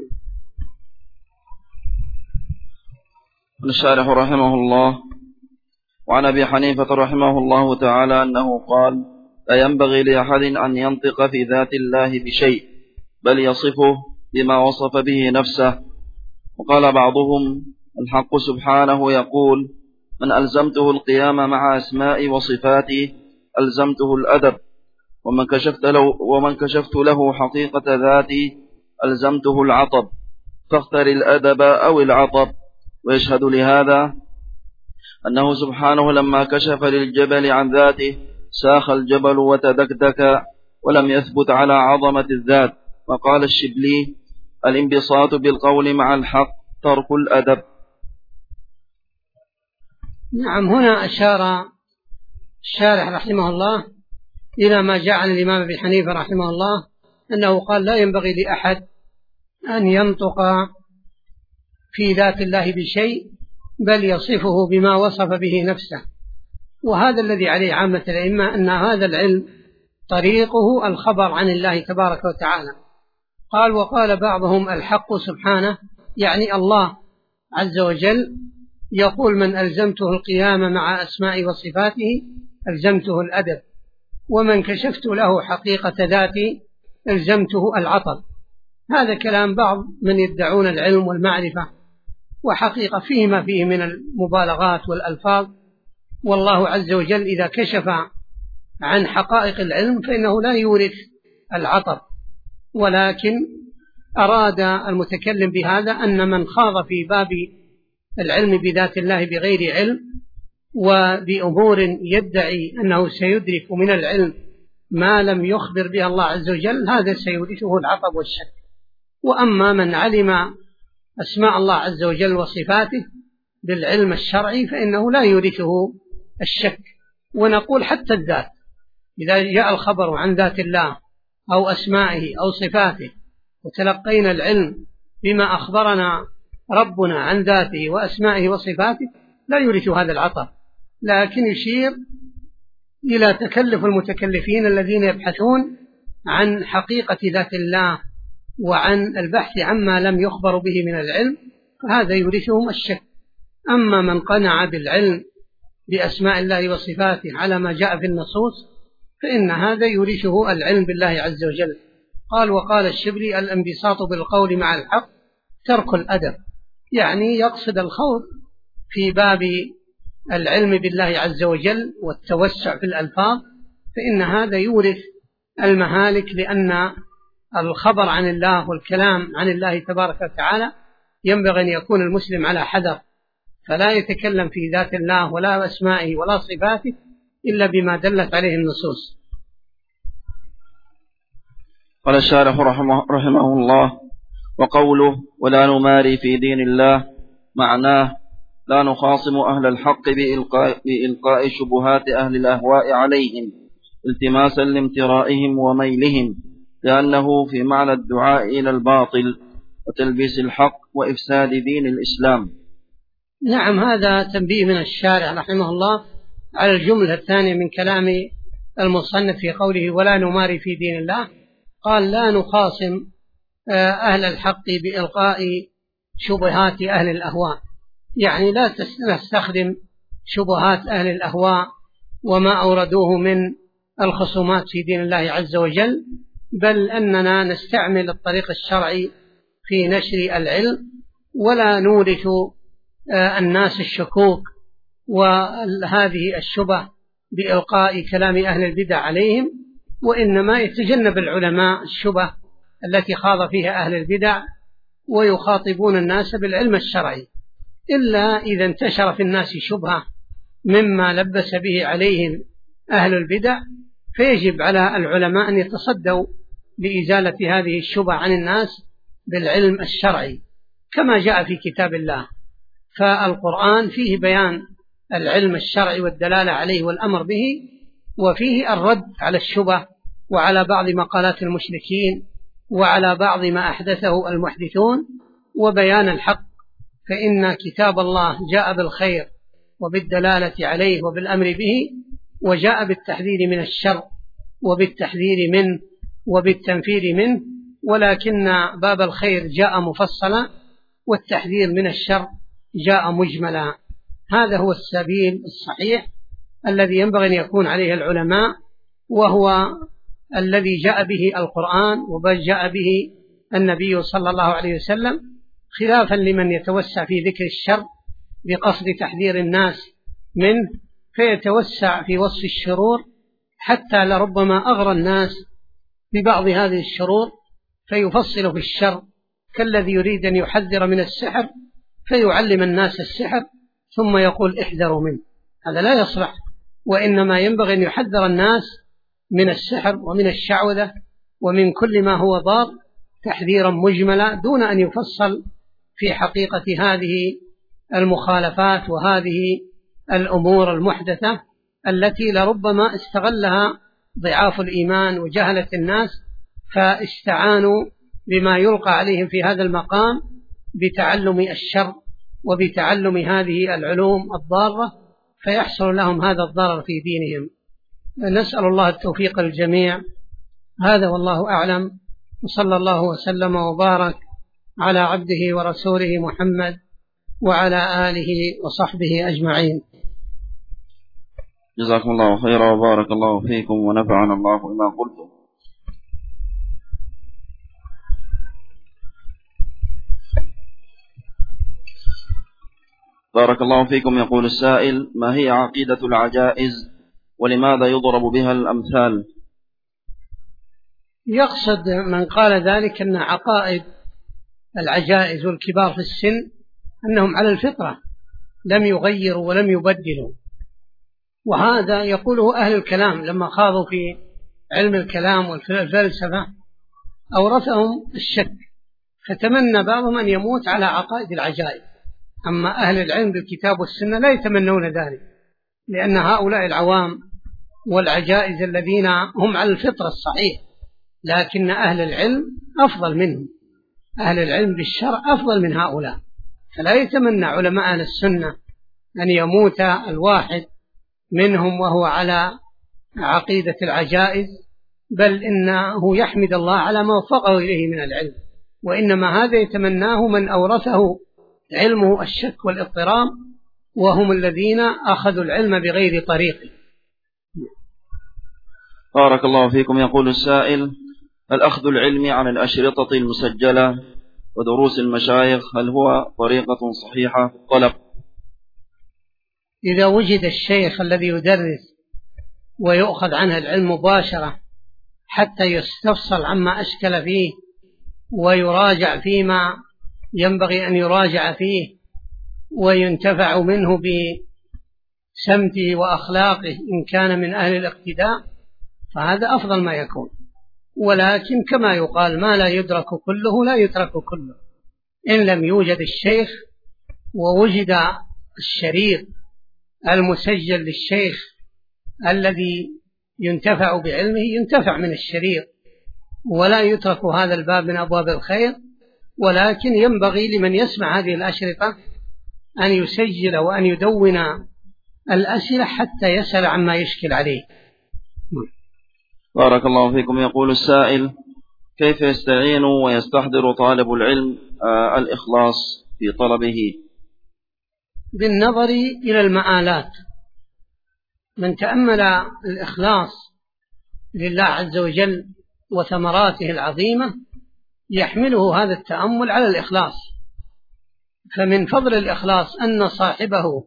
الشارح رحمه الله: وعن أبي حنيفة رحمه الله تعالى أنه قال: لا ينبغي لأحد أن ينطق في ذات الله بشيء بل يصفه بما وصف به نفسه. وقال بعضهم: الحق سبحانه يقول: من ألزمته القيام مع أسماء وصفاته ألزمته الأدب، ومن كشفت له حقيقة ذاتي ألزمته العطب، فاختر الأدب أو العطب. ويشهد لهذا أنه سبحانه لما كشف للجبل عن ذاته ساخ الجبل وتدكدك ولم يثبت على عظمة الذات. وقال الشبلي: الانبساط بالقول مع الحق ترك الأدب. نعم، هنا أشار الشارح رحمه الله إلى ما جاء عن الإمام أبي حنيفة رحمه الله أنه قال: لا ينبغي لأحد أن ينطق في ذات الله بشيء بل يصفه بما وصف به نفسه. وهذا الذي عليه عامة الأئمة، أن هذا العلم طريقه الخبر عن الله تبارك وتعالى. قال: وقال بعضهم: الحق سبحانه يعني الله عز وجل يقول: من ألزمته القيام مع أسماء وصفاته ألزمته الأدب، ومن كشفت له حقيقة ذاتي ألزمته العطب. هذا كلام بعض من يدعون العلم والمعرفة، وحقيقة فيه ما فيه من المبالغات والألفاظ، والله عز وجل إذا كشف عن حقائق العلم فإنه لا يورث العطب، ولكن أراد المتكلم بهذا أن من خاض في باب العلم بذات الله بغير علم وبأمور يدعي أنه سيدرك من العلم ما لم يخبر به الله عز وجل، هذا سيورثه العطب والشك. وأما من علم أسماء الله عز وجل وصفاته بالعلم الشرعي فإنه لا يورثه الشك. ونقول حتى الذات، إذا جاء الخبر عن ذات الله أو أسمائه أو صفاته وتلقينا العلم بما أخبرنا ربنا عن ذاته وأسمائه وصفاته لا يورث هذا العطب، لكن يشير إلى تكلف المتكلفين الذين يبحثون عن حقيقة ذات الله وعن البحث عما لم يخبروا به من العلم، فهذا يورثهم الشك. أما من قنع بالعلم بأسماء الله وصفاته على ما جاء في النصوص فإن هذا يورثه العلم بالله عز وجل. قال: وقال الشبلي: الانبساط بالقول مع الحق ترك الأدب، يعني يقصد الخوض في باب العلم بالله عز وجل والتوسع في الألفاظ، فإن هذا يورث المهالك، لأن الخبر عن الله والكلام عن الله تبارك وتعالى ينبغي أن يكون المسلم على حذر، فلا يتكلم في ذات الله ولا أسمائه ولا صفاته إلا بما دلت عليه النصوص. قال الشارح رحمه الله: وقوله ولا نماري في دين الله معناه لا نخاصم أهل الحق بإلقاء شبهات أهل الأهواء عليهم التماسا لامترائهم وميلهم، لأنه في معنى الدعاء إلى الباطل وتلبيس الحق وإفساد دين الإسلام. نعم، هذا تنبيه من الشارع رحمه الله على الجملة الثانية من كلام المصنف في قوله ولا نماري في دين الله. قال لا نخاصم أهل الحق بإلقاء شبهات أهل الأهواء، يعني لا نستخدم شبهات أهل الأهواء وما أوردوه من الخصومات في دين الله عز وجل، بل أننا نستعمل الطريق الشرعي في نشر العلم، ولا نورث الناس الشكوك وهذه الشبه بإلقاء كلام أهل البدع عليهم، وإنما يتجنب العلماء الشبه التي خاض فيها أهل البدع ويخاطبون الناس بالعلم الشرعي، إلا إذا انتشر في الناس شبهة مما لبس به عليهم أهل البدع، فيجب على العلماء أن يتصدوا لإزالة هذه الشبهة عن الناس بالعلم الشرعي كما جاء في كتاب الله. فالقرآن فيه بيان العلم الشرعي والدلالة عليه والأمر به، وفيه الرد على الشبه وعلى بعض مقالات المشركين وعلى بعض ما أحدثه المحدثون، وبيان الحق، فإن كتاب الله جاء بالخير وبالدلالة عليه وبالأمر به، وجاء بالتحذير من الشر وبالتحذير منه وبالتنفير منه، ولكن باب الخير جاء مفصلا والتحذير من الشر جاء مجملا. هذا هو السبيل الصحيح الذي ينبغي أن يكون عليه العلماء، وهو الذي جاء به القرآن وجاء به النبي صلى الله عليه وسلم، خلافا لمن يتوسع في ذكر الشر بقصد تحذير الناس منه، فيتوسع في وصف الشرور حتى لربما أغرى الناس ببعض هذه الشرور فيفصل في الشر، كالذي يريد أن يحذر من السحر فيعلم الناس السحر ثم يقول احذروا منه، هذا لا يصلح، وإنما ينبغي أن يحذر الناس من السحر ومن الشعوذة ومن كل ما هو ضار تحذيرا مجملا دون أن يفصل في حقيقة هذه المخالفات وهذه الأمور المحدثة التي لربما استغلها ضعاف الإيمان وجهلة الناس، فاستعانوا بما يلقى عليهم في هذا المقام بتعلم الشر وبتعلم هذه العلوم الضارة، فيحصل لهم هذا الضرر في دينهم. نسأل الله التوفيق للجميع. هذا والله أعلم، وصلى الله وسلم وبارك على عبده ورسوله محمد وعلى آله وصحبه أجمعين. جزاكم الله خيرا وبارك الله فيكم ونفعنا الله بما قلتم. بارك الله فيكم. يقول السائل: ما هي عقيدة العجائز ولماذا يضرب بها الأمثال؟ يقصد من قال ذلك أن عقائد العجائز والكبار في السن أنهم على الفطرة لم يغيروا ولم يبدلوا، وهذا يقوله أهل الكلام لما خاضوا في علم الكلام والفلسفة أورثهم الشك، فتمنى بعضهم أن يموت على عقائد العجائز. أما أهل العلم بالكتاب والسنة لا يتمنون ذلك، لأن هؤلاء العوام والعجائز الذين هم على الفطرة الصحيح، لكن أهل العلم أفضل منهم، أهل العلم بالشرع أفضل من هؤلاء، فلا يتمنى علماء أهل السنة أن يموت الواحد منهم وهو على عقيدة العجائز، بل إنه يحمد الله على ما وفقه إليه من العلم، وإنما هذا يتمناه من أورثه علمه الشك والاضطراب، وهم الذين أخذوا العلم بغير طريقه. بارك الله فيكم. يقول السائل: الأخذ العلم عن الأشرطة المسجلة ودروس المشايخ هل هو طريقة صحيحة في الطلب؟ إذا وجد الشيخ الذي يدرس ويؤخذ عنه العلم مباشرة حتى يستفصل عما أشكل فيه ويراجع فيما ينبغي أن يراجع فيه وينتفع منه بسمته وأخلاقه إن كان من أهل الاقتداء، فهذا أفضل ما يكون. ولكن كما يقال ما لا يدرك كله لا يترك كله. إن لم يوجد الشيخ ووجد الشريط المسجل للشيخ الذي ينتفع بعلمه ينتفع من الشريط، ولا يترك هذا الباب من أبواب الخير. ولكن ينبغي لمن يسمع هذه الأشرطة أن يسجل وأن يدون الأسئلة حتى يسأل عما يشكل عليه. بارك الله فيكم. يقول السائل: كيف يستعين ويستحضر طالب العلم الإخلاص في طلبه؟ بالنظر إلى المآلات. من تأمل الإخلاص لله عز وجل وثمراته العظيمة يحمله هذا التأمل على الإخلاص. فمن فضل الإخلاص أن صاحبه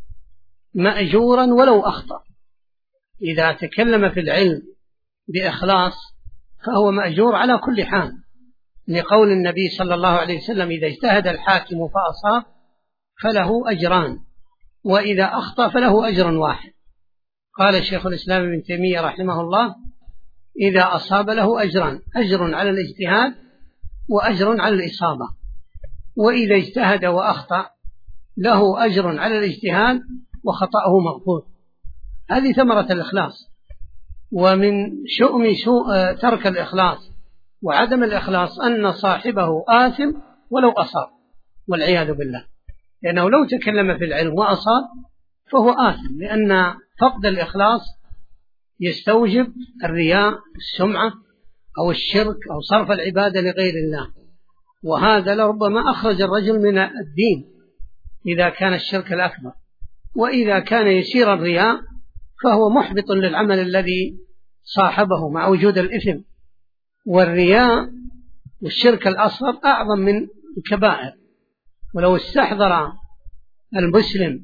مأجورا ولو أخطأ. إذا تكلم في العلم بإخلاص فهو مأجور على كل حال، لقول النبي صلى الله عليه وسلم: إذا اجتهد الحاكم فأصاب فله أجران، وإذا أخطأ فله أجر واحد. قال شيخ الإسلام ابن تيمية رحمه الله: إذا أصاب له أجران، أجر على الاجتهاد وأجر على الإصابة، وإذا اجتهد وأخطأ له أجر على الاجتهاد وخطأه مغفور. هذه ثمرة الإخلاص. ومن شؤم ترك الإخلاص وعدم الإخلاص أن صاحبه آثم ولو أصاب، والعياذ بالله، لأنه لو تكلم في العلم وأصاب فهو آثم، لأن فقد الإخلاص يستوجب الرياء، السمعة، أو الشرك، أو صرف العبادة لغير الله. وهذا لربما أخرج الرجل من الدين إذا كان الشرك الأكبر. وإذا كان يسير الرياء فهو محبط للعمل الذي صاحبه مع وجود الإثم. والرياء والشرك الأصغر أعظم من الكبائر. ولو استحضر المسلم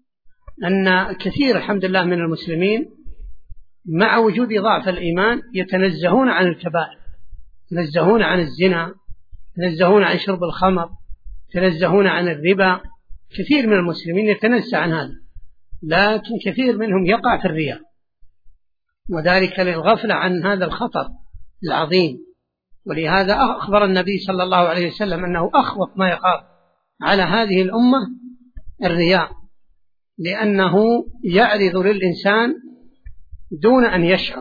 أن كثير الحمد لله من المسلمين مع وجود ضعف الإيمان يتنزهون عن الكبائر، يتنزهون عن الزنا، يتنزهون عن شرب الخمر، يتنزهون عن الربا. كثير من المسلمين يتنزه عن هذا، لكن كثير منهم يقع في الرياء، وذلك للغفلة عن هذا الخطر العظيم. ولهذا أخبر النبي صلى الله عليه وسلم أنه أخوف ما يخاف على هذه الأمة الرياء، لأنه يعرض للإنسان دون أن يشعر.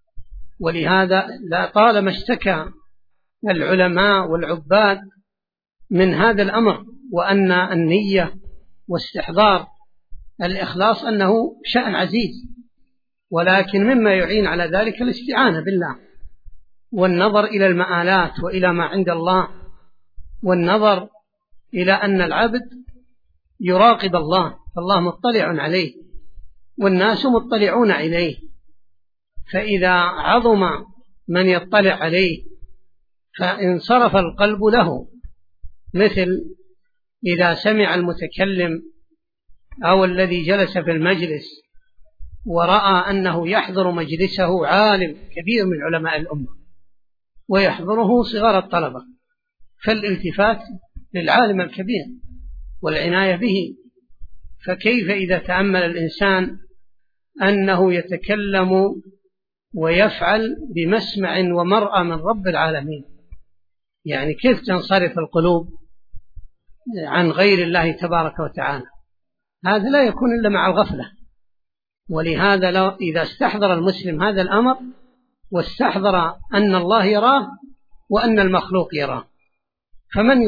ولهذا طالما اشتكى العلماء والعباد من هذا الأمر، وأن النية واستحضار الإخلاص أنه شأن عزيز. ولكن مما يعين على ذلك الاستعانة بالله، والنظر إلى المآلات وإلى ما عند الله، والنظر إلى أن العبد يراقب الله، فالله مطلع عليه والناس مطلعون إليه. فإذا عظم من يطلع عليه فانصرف القلب له، مثل إذا سمع المتكلم أو الذي جلس في المجلس ورأى أنه يحضر مجلسه عالم كبير من علماء الأمة ويحضره صغار الطلبة، فالالتفات للعالم الكبير والعناية به. فكيف إذا تأمل الإنسان أنه يتكلم ويفعل بمسمع ومرأى من رب العالمين؟ يعني كيف تنصرف القلوب عن غير الله تبارك وتعالى؟ هذا لا يكون إلا مع الغفلة. ولهذا إذا استحضر المسلم هذا الأمر واستحضر أن الله يراه وأن المخلوق يراه، فمن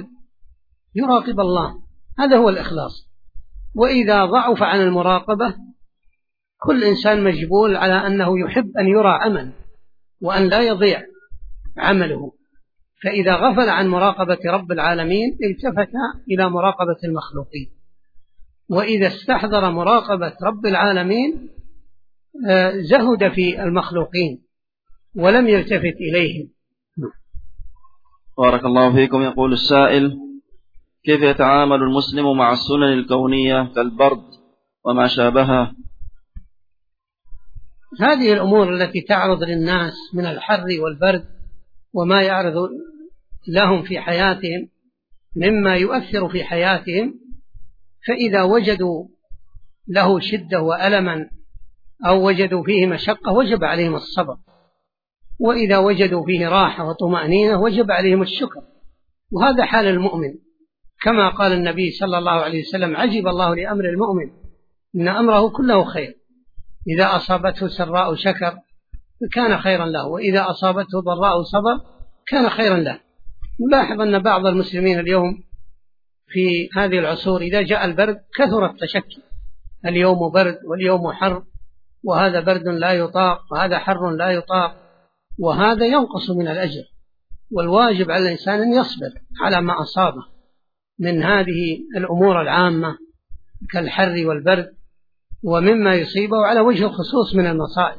يراقب الله، هذا هو الإخلاص. وإذا ضعف عن المراقبة، كل إنسان مجبول على أنه يحب أن يرى عمل وأن لا يضيع عمله، فإذا غفل عن مراقبة رب العالمين التفت إلى مراقبة المخلوقين. وإذا استحضر مراقبة رب العالمين زهد في المخلوقين ولم يلتفت إليهم. بارك الله فيكم. يقول السائل: كيف يتعامل المسلم مع السنن الكونية كالبرد وما شابهها؟ هذه الأمور التي تعرض للناس من الحر والبرد وما يعرض لهم في حياتهم مما يؤثر في حياتهم، فإذا وجدوا له شدة وألما أو وجدوا فيه مشقة وجب عليهم الصبر، وإذا وجدوا فيه راحة وطمأنينة وجب عليهم الشكر. وهذا حال المؤمن، كما قال النبي صلى الله عليه وسلم: عجب الله لأمر المؤمن إن أمره كله خير، إذا أصابته سراء شكر فكان خيرا له، وإذا أصابته ضراء صبر كان خيرا له. نلاحظ أن بعض المسلمين اليوم في هذه العصور إذا جاء البرد كثر التشكي، اليوم برد واليوم حر، وهذا برد لا يطاق وهذا حر لا يطاق، وهذا ينقص من الأجر. والواجب على الإنسان أن يصبر على ما أصابه من هذه الأمور العامة كالحر والبرد ومما يصيبه على وجه الخصوص من المصائب.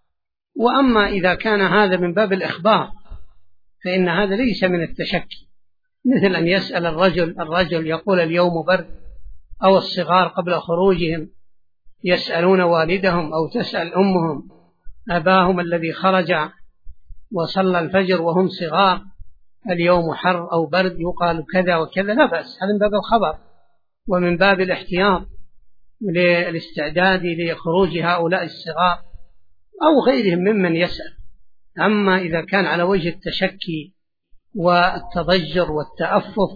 وأما إذا كان هذا من باب الإخبار فإن هذا ليس من التشكي، مثل أن يسأل الرجل يقول اليوم برد، أو الصغار قبل خروجهم يسألون والدهم أو تسأل أمهم أباهم الذي خرج وصلى الفجر وهم صغار اليوم حر أو برد، يقال كذا وكذا، لا بأس، هذا من باب الخبر ومن باب الاحتياط للاستعداد لخروج هؤلاء الصغار أو غيرهم ممن يسأل. أما إذا كان على وجه التشكي والتضجر والتأفف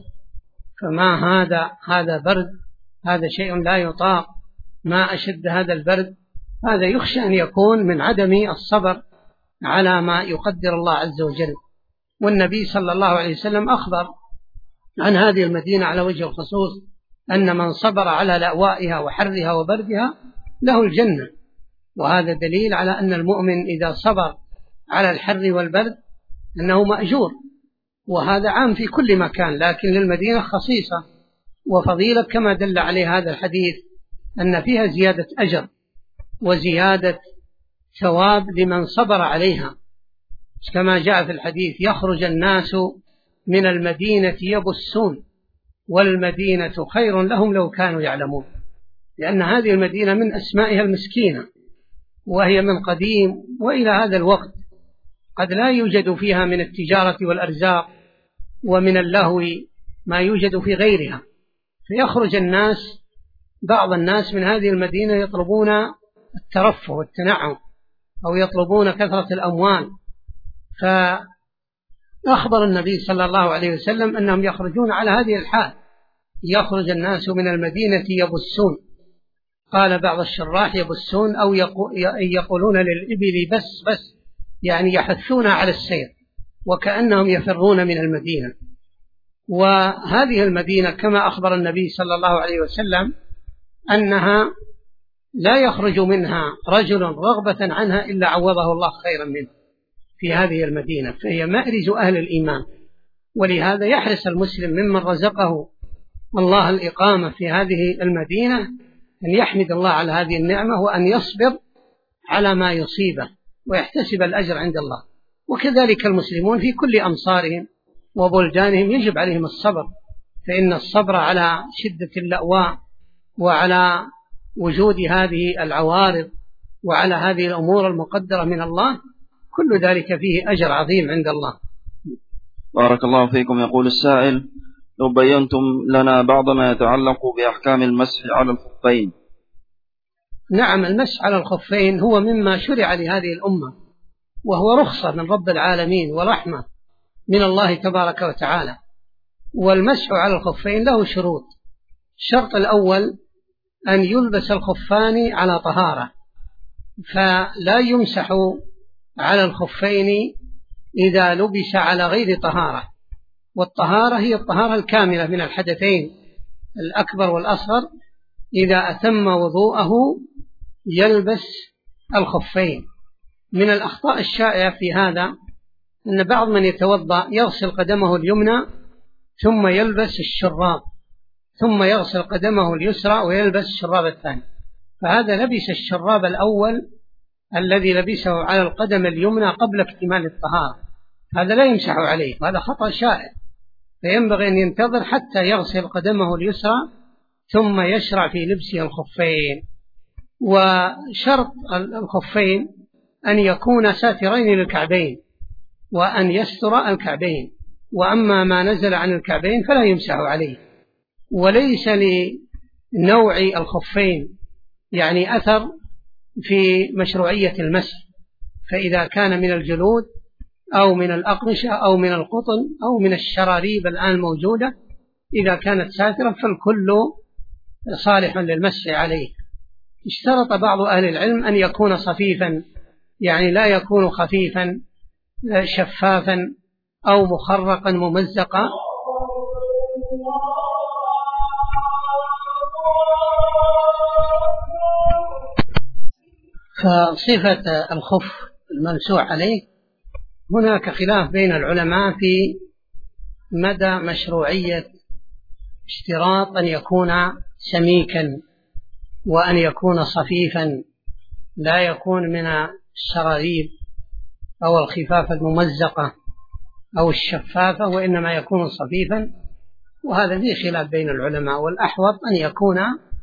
فما هذا برد، هذا شيء لا يطاق، ما أشد هذا البرد، هذا يخشى أن يكون من عدم الصبر على ما يقدر الله عز وجل. والنبي صلى الله عليه وسلم أخبر عن هذه المدينة على وجه الخصوص أن من صبر على لأوائها وحرها وبردها له الجنة، وهذا دليل على أن المؤمن إذا صبر على الحر والبرد أنه مأجور، وهذا عام في كل مكان، لكن للمدينة خصيصة وفضيلة كما دل عليه هذا الحديث أن فيها زيادة أجر وزيادة ثواب لمن صبر عليها، كما جاء في الحديث: يخرج الناس من المدينة يبسون والمدينة خير لهم لو كانوا يعلمون، لأن هذه المدينة من أسمائها المسكينة، وهي من قديم وإلى هذا الوقت قد لا يوجد فيها من التجارة والأرزاق ومن اللهو ما يوجد في غيرها، فيخرج بعض الناس من هذه المدينة يطلبون الترفه والتنعم أو يطلبون كثرة الأموال. فأخبر النبي صلى الله عليه وسلم أنهم يخرجون على هذه الحال، يخرج الناس من المدينة يبسون، قال بعض الشراح يبسون أو يقولون للإبل بس يعني يحثونها على السير وكأنهم يفرون من المدينة. وهذه المدينة كما أخبر النبي صلى الله عليه وسلم أنها لا يخرج منها رجل رغبة عنها إلا عوضه الله خيرا منه في هذه المدينة، فهي مأرز أهل الإيمان. ولهذا يحرص المسلم ممن رزقه الله الإقامة في هذه المدينة أن يحمد الله على هذه النعمة وأن يصبر على ما يصيبه ويحتسب الأجر عند الله. وكذلك المسلمون في كل أمصارهم وبلدانهم يجب عليهم الصبر، فإن الصبر على شدة اللأواء وعلى وجود هذه العوارض وعلى هذه الأمور المقدرة من الله كل ذلك فيه أجر عظيم عند الله. بارك الله فيكم. يقول السائل: لو بينتم لنا بعض ما يتعلق بأحكام المسح على الخفين. نعم، المسح على الخفين هو مما شرع لهذه الأمة، وهو رخصة من رب العالمين ورحمة من الله تبارك وتعالى. والمسح على الخفين له شروط. الشرط الأول أن يلبس الخفان على طهارة، فلا يمسح على الخفين إذا لبس على غير طهارة، والطهارة هي الطهارة الكاملة من الحدثين الأكبر والأصغر. إذا أتم وضوءه يلبس الخفين. من الأخطاء الشائعة في هذا أن بعض من يتوضأ يغسل قدمه اليمنى ثم يلبس الشراب، ثم يغسل قدمه اليسرى ويلبس الشراب الثاني، فهذا لبس الشراب الأول الذي لبسه على القدم اليمنى قبل اكتمال الطهارة، هذا لا يمسح عليه، وهذا خطأ شائع. فينبغي أن ينتظر حتى يغسل قدمه اليسرى ثم يشرع في لبسه الخفين. وشرط الخفين أن يكون ساترين للكعبين وأن يستر الكعبين، وأما ما نزل عن الكعبين فلا يمسح عليه. وليس لنوع الخفين يعني أثر في مشروعية المسح، فإذا كان من الجلود أو من الأقمشة أو من القطن أو من الشراريب الآن موجودة، إذا كانت ساترة فالكل صالح للمسح عليه. اشترط بعض أهل العلم أن يكون صفيفا، يعني لا يكون خفيفا شفافا أو مخرقا ممزقا. فصفة الخف الممسوح عليه هناك خلاف بين العلماء في مدى مشروعية اشتراط أن يكون سميكا وأن يكون صفيفا، لا يكون من الشراريب أو الخفاف الممزقة أو الشفافة، وإنما يكون صفيفا. وهذا فيه خلاف بين العلماء، والأحوط أن يكون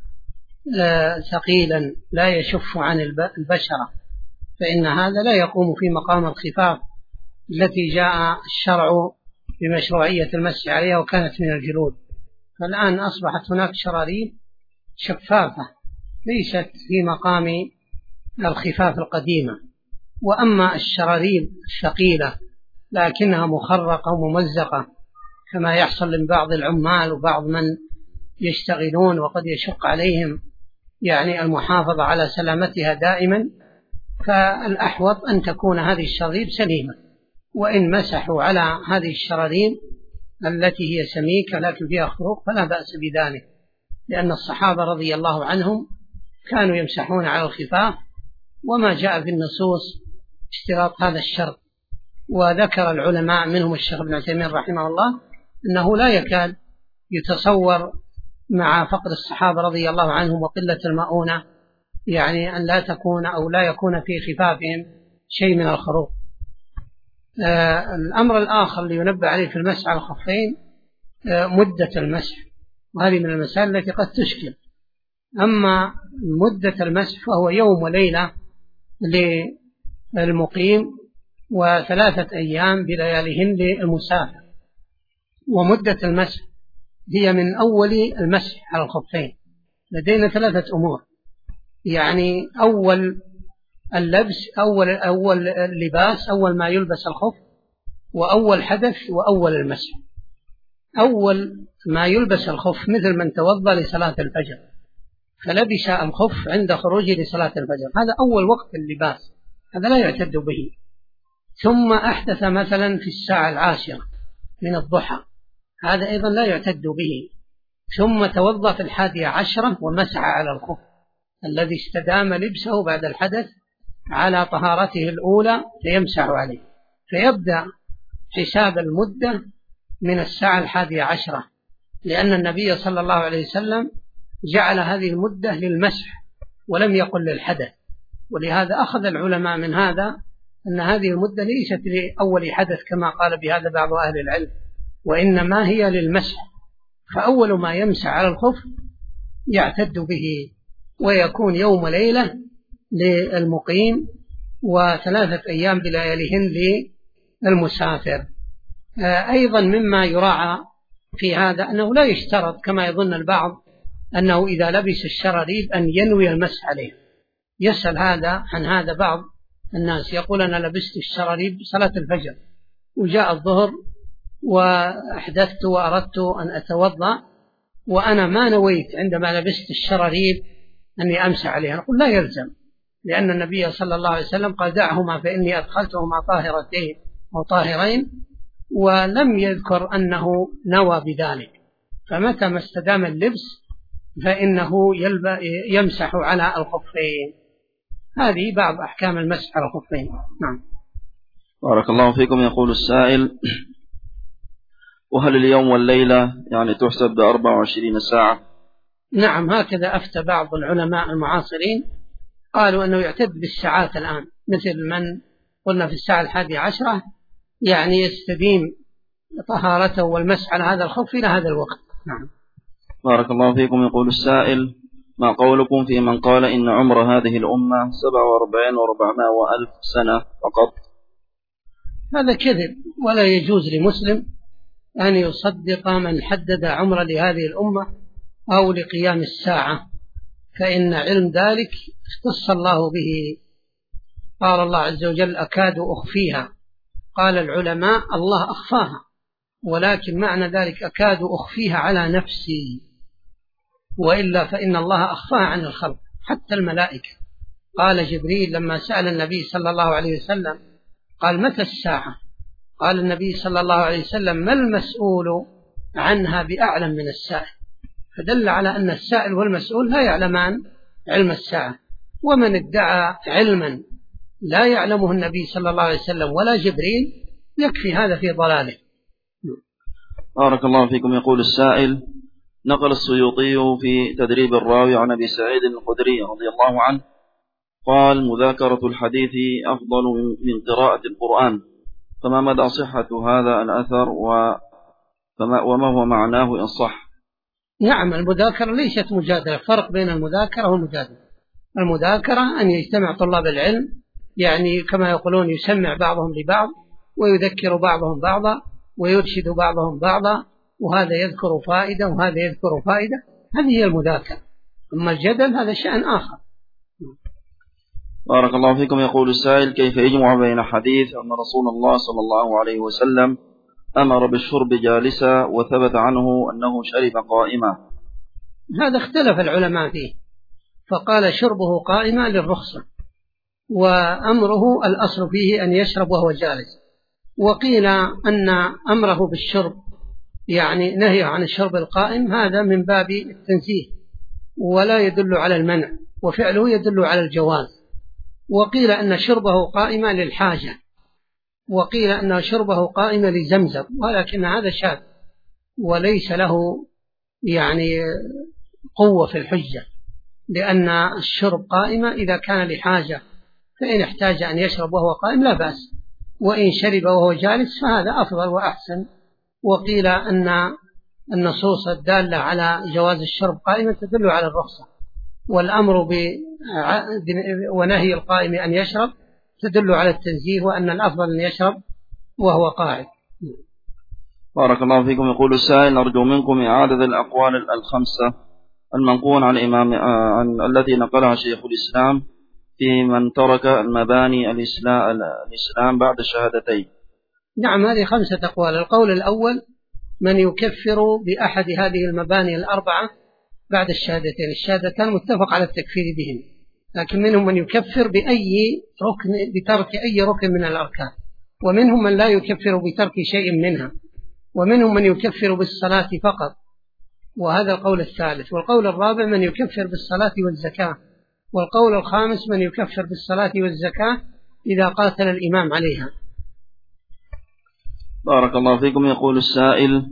ثقيلا لا يشف عن البشرة، فإن هذا لا يقوم في مقام الخفاف التي جاء الشرع بمشروعية المسح عليها وكانت من الجلود. فالآن أصبحت هناك شراريب شفافة ليست في مقام الخفاف القديمة. وأما الشراريب الثقيلة لكنها مخرقة وممزقة كما يحصل لبعض العمال وبعض من يشتغلون وقد يشق عليهم يعني المحافظة على سلامتها دائما، فالأحوط أن تكون هذه الشراريب سليمة. وإن مسحوا على هذه الشراريب التي هي سميكة لكن فيها خروق فلا بأس بذلك، لأن الصحابة رضي الله عنهم كانوا يمسحون على الخفاف، وما جاء في النصوص اشتراط هذا الشرط. وذكر العلماء منهم الشيخ ابن عثيمين رحمه الله أنه لا يكاد يتصور مع فقد الصحابة رضي الله عنهم وقلة المؤونة يعني أن لا تكون أو لا يكون في خفافهم شيء من الخروق. الأمر الآخر اللي ينبه عليه في المسح على الخفين مدة المسح، وهذه من المسائل التي قد تشكل. أما مدة المسح فهو يوم وليلة للمقيم و3 أيام بلياليهن للمسافر. ومدة المسح هي من أول المسح على الخفين لدينا 3 أمور، يعني أول اللبس، أول اللباس، أول ما يلبس الخف، وأول حدث، وأول المسح. أول ما يلبس الخف مثل من توضأ لصلاة الفجر فلبس الخف عند خروجه لصلاة الفجر، هذا أول وقت اللباس، هذا لا يعتد به. ثم أحدث مثلا في الساعة 10 من الضحى، هذا أيضا لا يعتد به. ثم توضأ في 11 ومسح على الخف الذي استدام لبسه بعد الحدث على طهارته الأولى فيمسح عليه، فيبدأ حساب المدة من الساعة 11، لأن النبي صلى الله عليه وسلم جعل هذه المدة للمسح ولم يقل للحدث. ولهذا أخذ العلماء من هذا أن هذه المدة ليست لأول حدث كما قال بهذا بعض أهل العلم، وإنما هي للمسح. فأول ما يمسح على الخف يعتد به، ويكون يوم وليلة للمقيم و3 أيام بلياليهن للمسافر. أيضا مما يراعى في هذا أنه لا يشترط كما يظن البعض أنه إذا لبس الشراريب أن ينوي المسح عليه. يسأل هذا عن هذا بعض الناس، يقول أنا لبست الشراريب صلاة الفجر وجاء الظهر وأحدثت وأردت أن أتوضأ وأنا ما نويت عندما لبست الشراريب أني أمسح عليها، نقول لا يلزم، لأن النبي صلى الله عليه وسلم قال دعهما فإني أدخلتهما طاهرتين أو طاهرين، ولم يذكر أنه نوى بذلك. فمتى ما استدام اللبس فإنه يمسح على الخفين. هذه بعض أحكام المسح على الخفين. نعم. بارك الله فيكم. يقول السائل: وهل اليوم والليلة يعني تحسب ب24 ساعة؟ نعم، هكذا أفتى بعض العلماء المعاصرين، قالوا أنه يعتد بالساعات الآن، مثل من قلنا في الساعة 11 يعني يستديم طهارته والمسح على هذا الخف إلى هذا الوقت. نعم. بارك الله فيكم. يقول السائل: ما قولكم في من قال إن عمر هذه الأمة 47,400,000 سنة فقط؟ هذا كذب، ولا يجوز لمسلم أن يصدق من حدد عمر لهذه الأمة أو لقيام الساعة، فإن علم ذلك اختص الله به. قال الله عز وجل: أكاد أخفيها. قال العلماء: الله أخفاها، ولكن معنى ذلك أكاد أخفيها على نفسي، وإلا فإن الله أخفاها عن الخلق حتى الملائكة. قال جبريل لما سأل النبي صلى الله عليه وسلم قال: متى الساعة؟ قال النبي صلى الله عليه وسلم: ما المسؤول عنها بأعلم من السائل. فدل على أن السائل والمسؤول لا يعلمان علم الساعة، ومن ادعى علما لا يعلمه النبي صلى الله عليه وسلم ولا جبريل يكفي هذا في ضلاله. بارك الله فيكم. يقول السائل: نقل السيوطي في تدريب الراوي عن أبي سعيد الخدري رضي الله عنه قال: مذاكرة الحديث أفضل من قراءة القرآن، فما مدى صحة هذا الأثر وما هو معناه إن صح؟ نعم، المذاكرة ليست مجادلة، فرق بين المذاكرة والمجادلة. المذاكرة أن يجتمع طلاب العلم، يعني كما يقولون يسمع بعضهم لبعض ويذكر بعضهم بعضا ويرشد بعضهم بعضا، وهذا يذكر فائدة وهذا يذكر فائدة، هذه هي المذاكرة. أما الجدل هذا شأن آخر. بارك الله فيكم. يقول السائل: كيف يجمع بين حديث أن رسول الله صلى الله عليه وسلم أمر بالشرب جالسا وثبت عنه أنه شرب قائما؟ هذا اختلف العلماء فيه، فقال شربه قائما للرخصة، وأمره الأصل فيه أن يشرب وهو جالس. وقيل أن أمره بالشرب يعني نهي عن الشرب القائم، هذا من باب التنزيه ولا يدل على المنع، وفعله يدل على الجواز. وقيل أن شربه قائما للحاجة، وقيل أن شربه قائما لزمزم، ولكن هذا شاذ وليس له يعني قوة في الحجة، لأن الشرب قائما إذا كان لحاجة، فإن احتاج أن يشرب وهو قائم لا بأس، وإن شرب وهو جالس فهذا أفضل وأحسن. وقيل أن النصوص الدالة على جواز الشرب قائما تدل على الرخصة، والأمر ونهي القائم أن يشرب تدل على التنزيه، وأن الأفضل أن يشرب وهو قاعد. بارك الله فيكم. يقول السائل: أرجو منكم إعادة الأقوال الخمسة المنقول عن الإمام التي نقلها شيخ الإسلام في من ترك المباني الإسلام بعد الشهادتين. نعم، هذه 5 أقوال. القول الأول: من يكفر بأحد هذه المباني الأربعة بعد الشهادتين. الشهادتان متفق على التكفير بهم، لكن منهم من يكفر بأي ركن بترك أي ركن من الأركان، ومنهم من لا يكفر بترك شيء منها، ومنهم من يكفر بالصلاة فقط، وهذا القول الثالث. والقول الرابع: من يكفر بالصلاة والزكاة. والقول الخامس: من يكفر بالصلاة والزكاة إذا قاتل الإمام عليها. بارك الله فيكم. يقول السائل: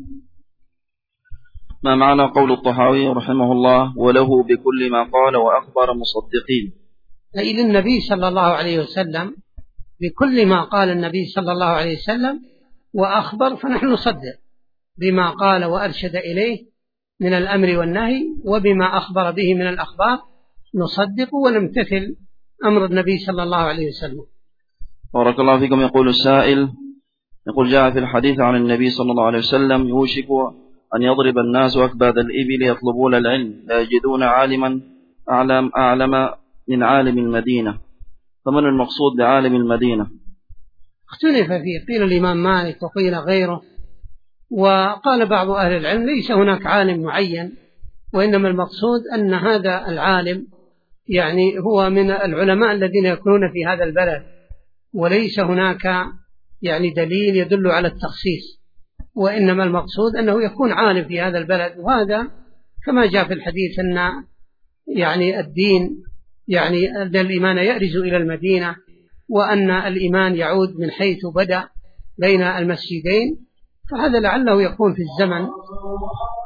ما معنى قول الطحاوي رحمه الله: وله بكل ما قال وأخبر مصدقين؟ أي للنبي صلى الله عليه وسلم بكل ما قال النبي صلى الله عليه وسلم وأخبر، فنحن نصدق بما قال وأرشد إليه من الأمر والنهي، وبما أخبر به من الأخبار نصدق ونمتثل أمر النبي صلى الله عليه وسلم. بارك الله فيكم. يقول السائل: يقول: جاء في الحديث عن النبي صلى الله عليه وسلم: يوشك أن يضرب الناس أكباد الإبل يطلبون العلم لا يجدون عالما أعلم من عالم المدينة، فمن المقصود بعالم المدينة؟ اختلف فيه، قيل الإمام مالك وقيل غيره، وقال بعض أهل العلم ليس هناك عالم معين، وإنما المقصود أن هذا العالم يعني هو من العلماء الذين يكونون في هذا البلد، وليس هناك يعني دليل يدل على التخصيص، وإنما المقصود أنه يكون عالم في هذا البلد. وهذا كما جاء في الحديث أن يعني الدين يعني أن الإيمان يأرز إلى المدينة، وأن الإيمان يعود من حيث بدأ بين المسجدين، فهذا لعله يكون في الزمن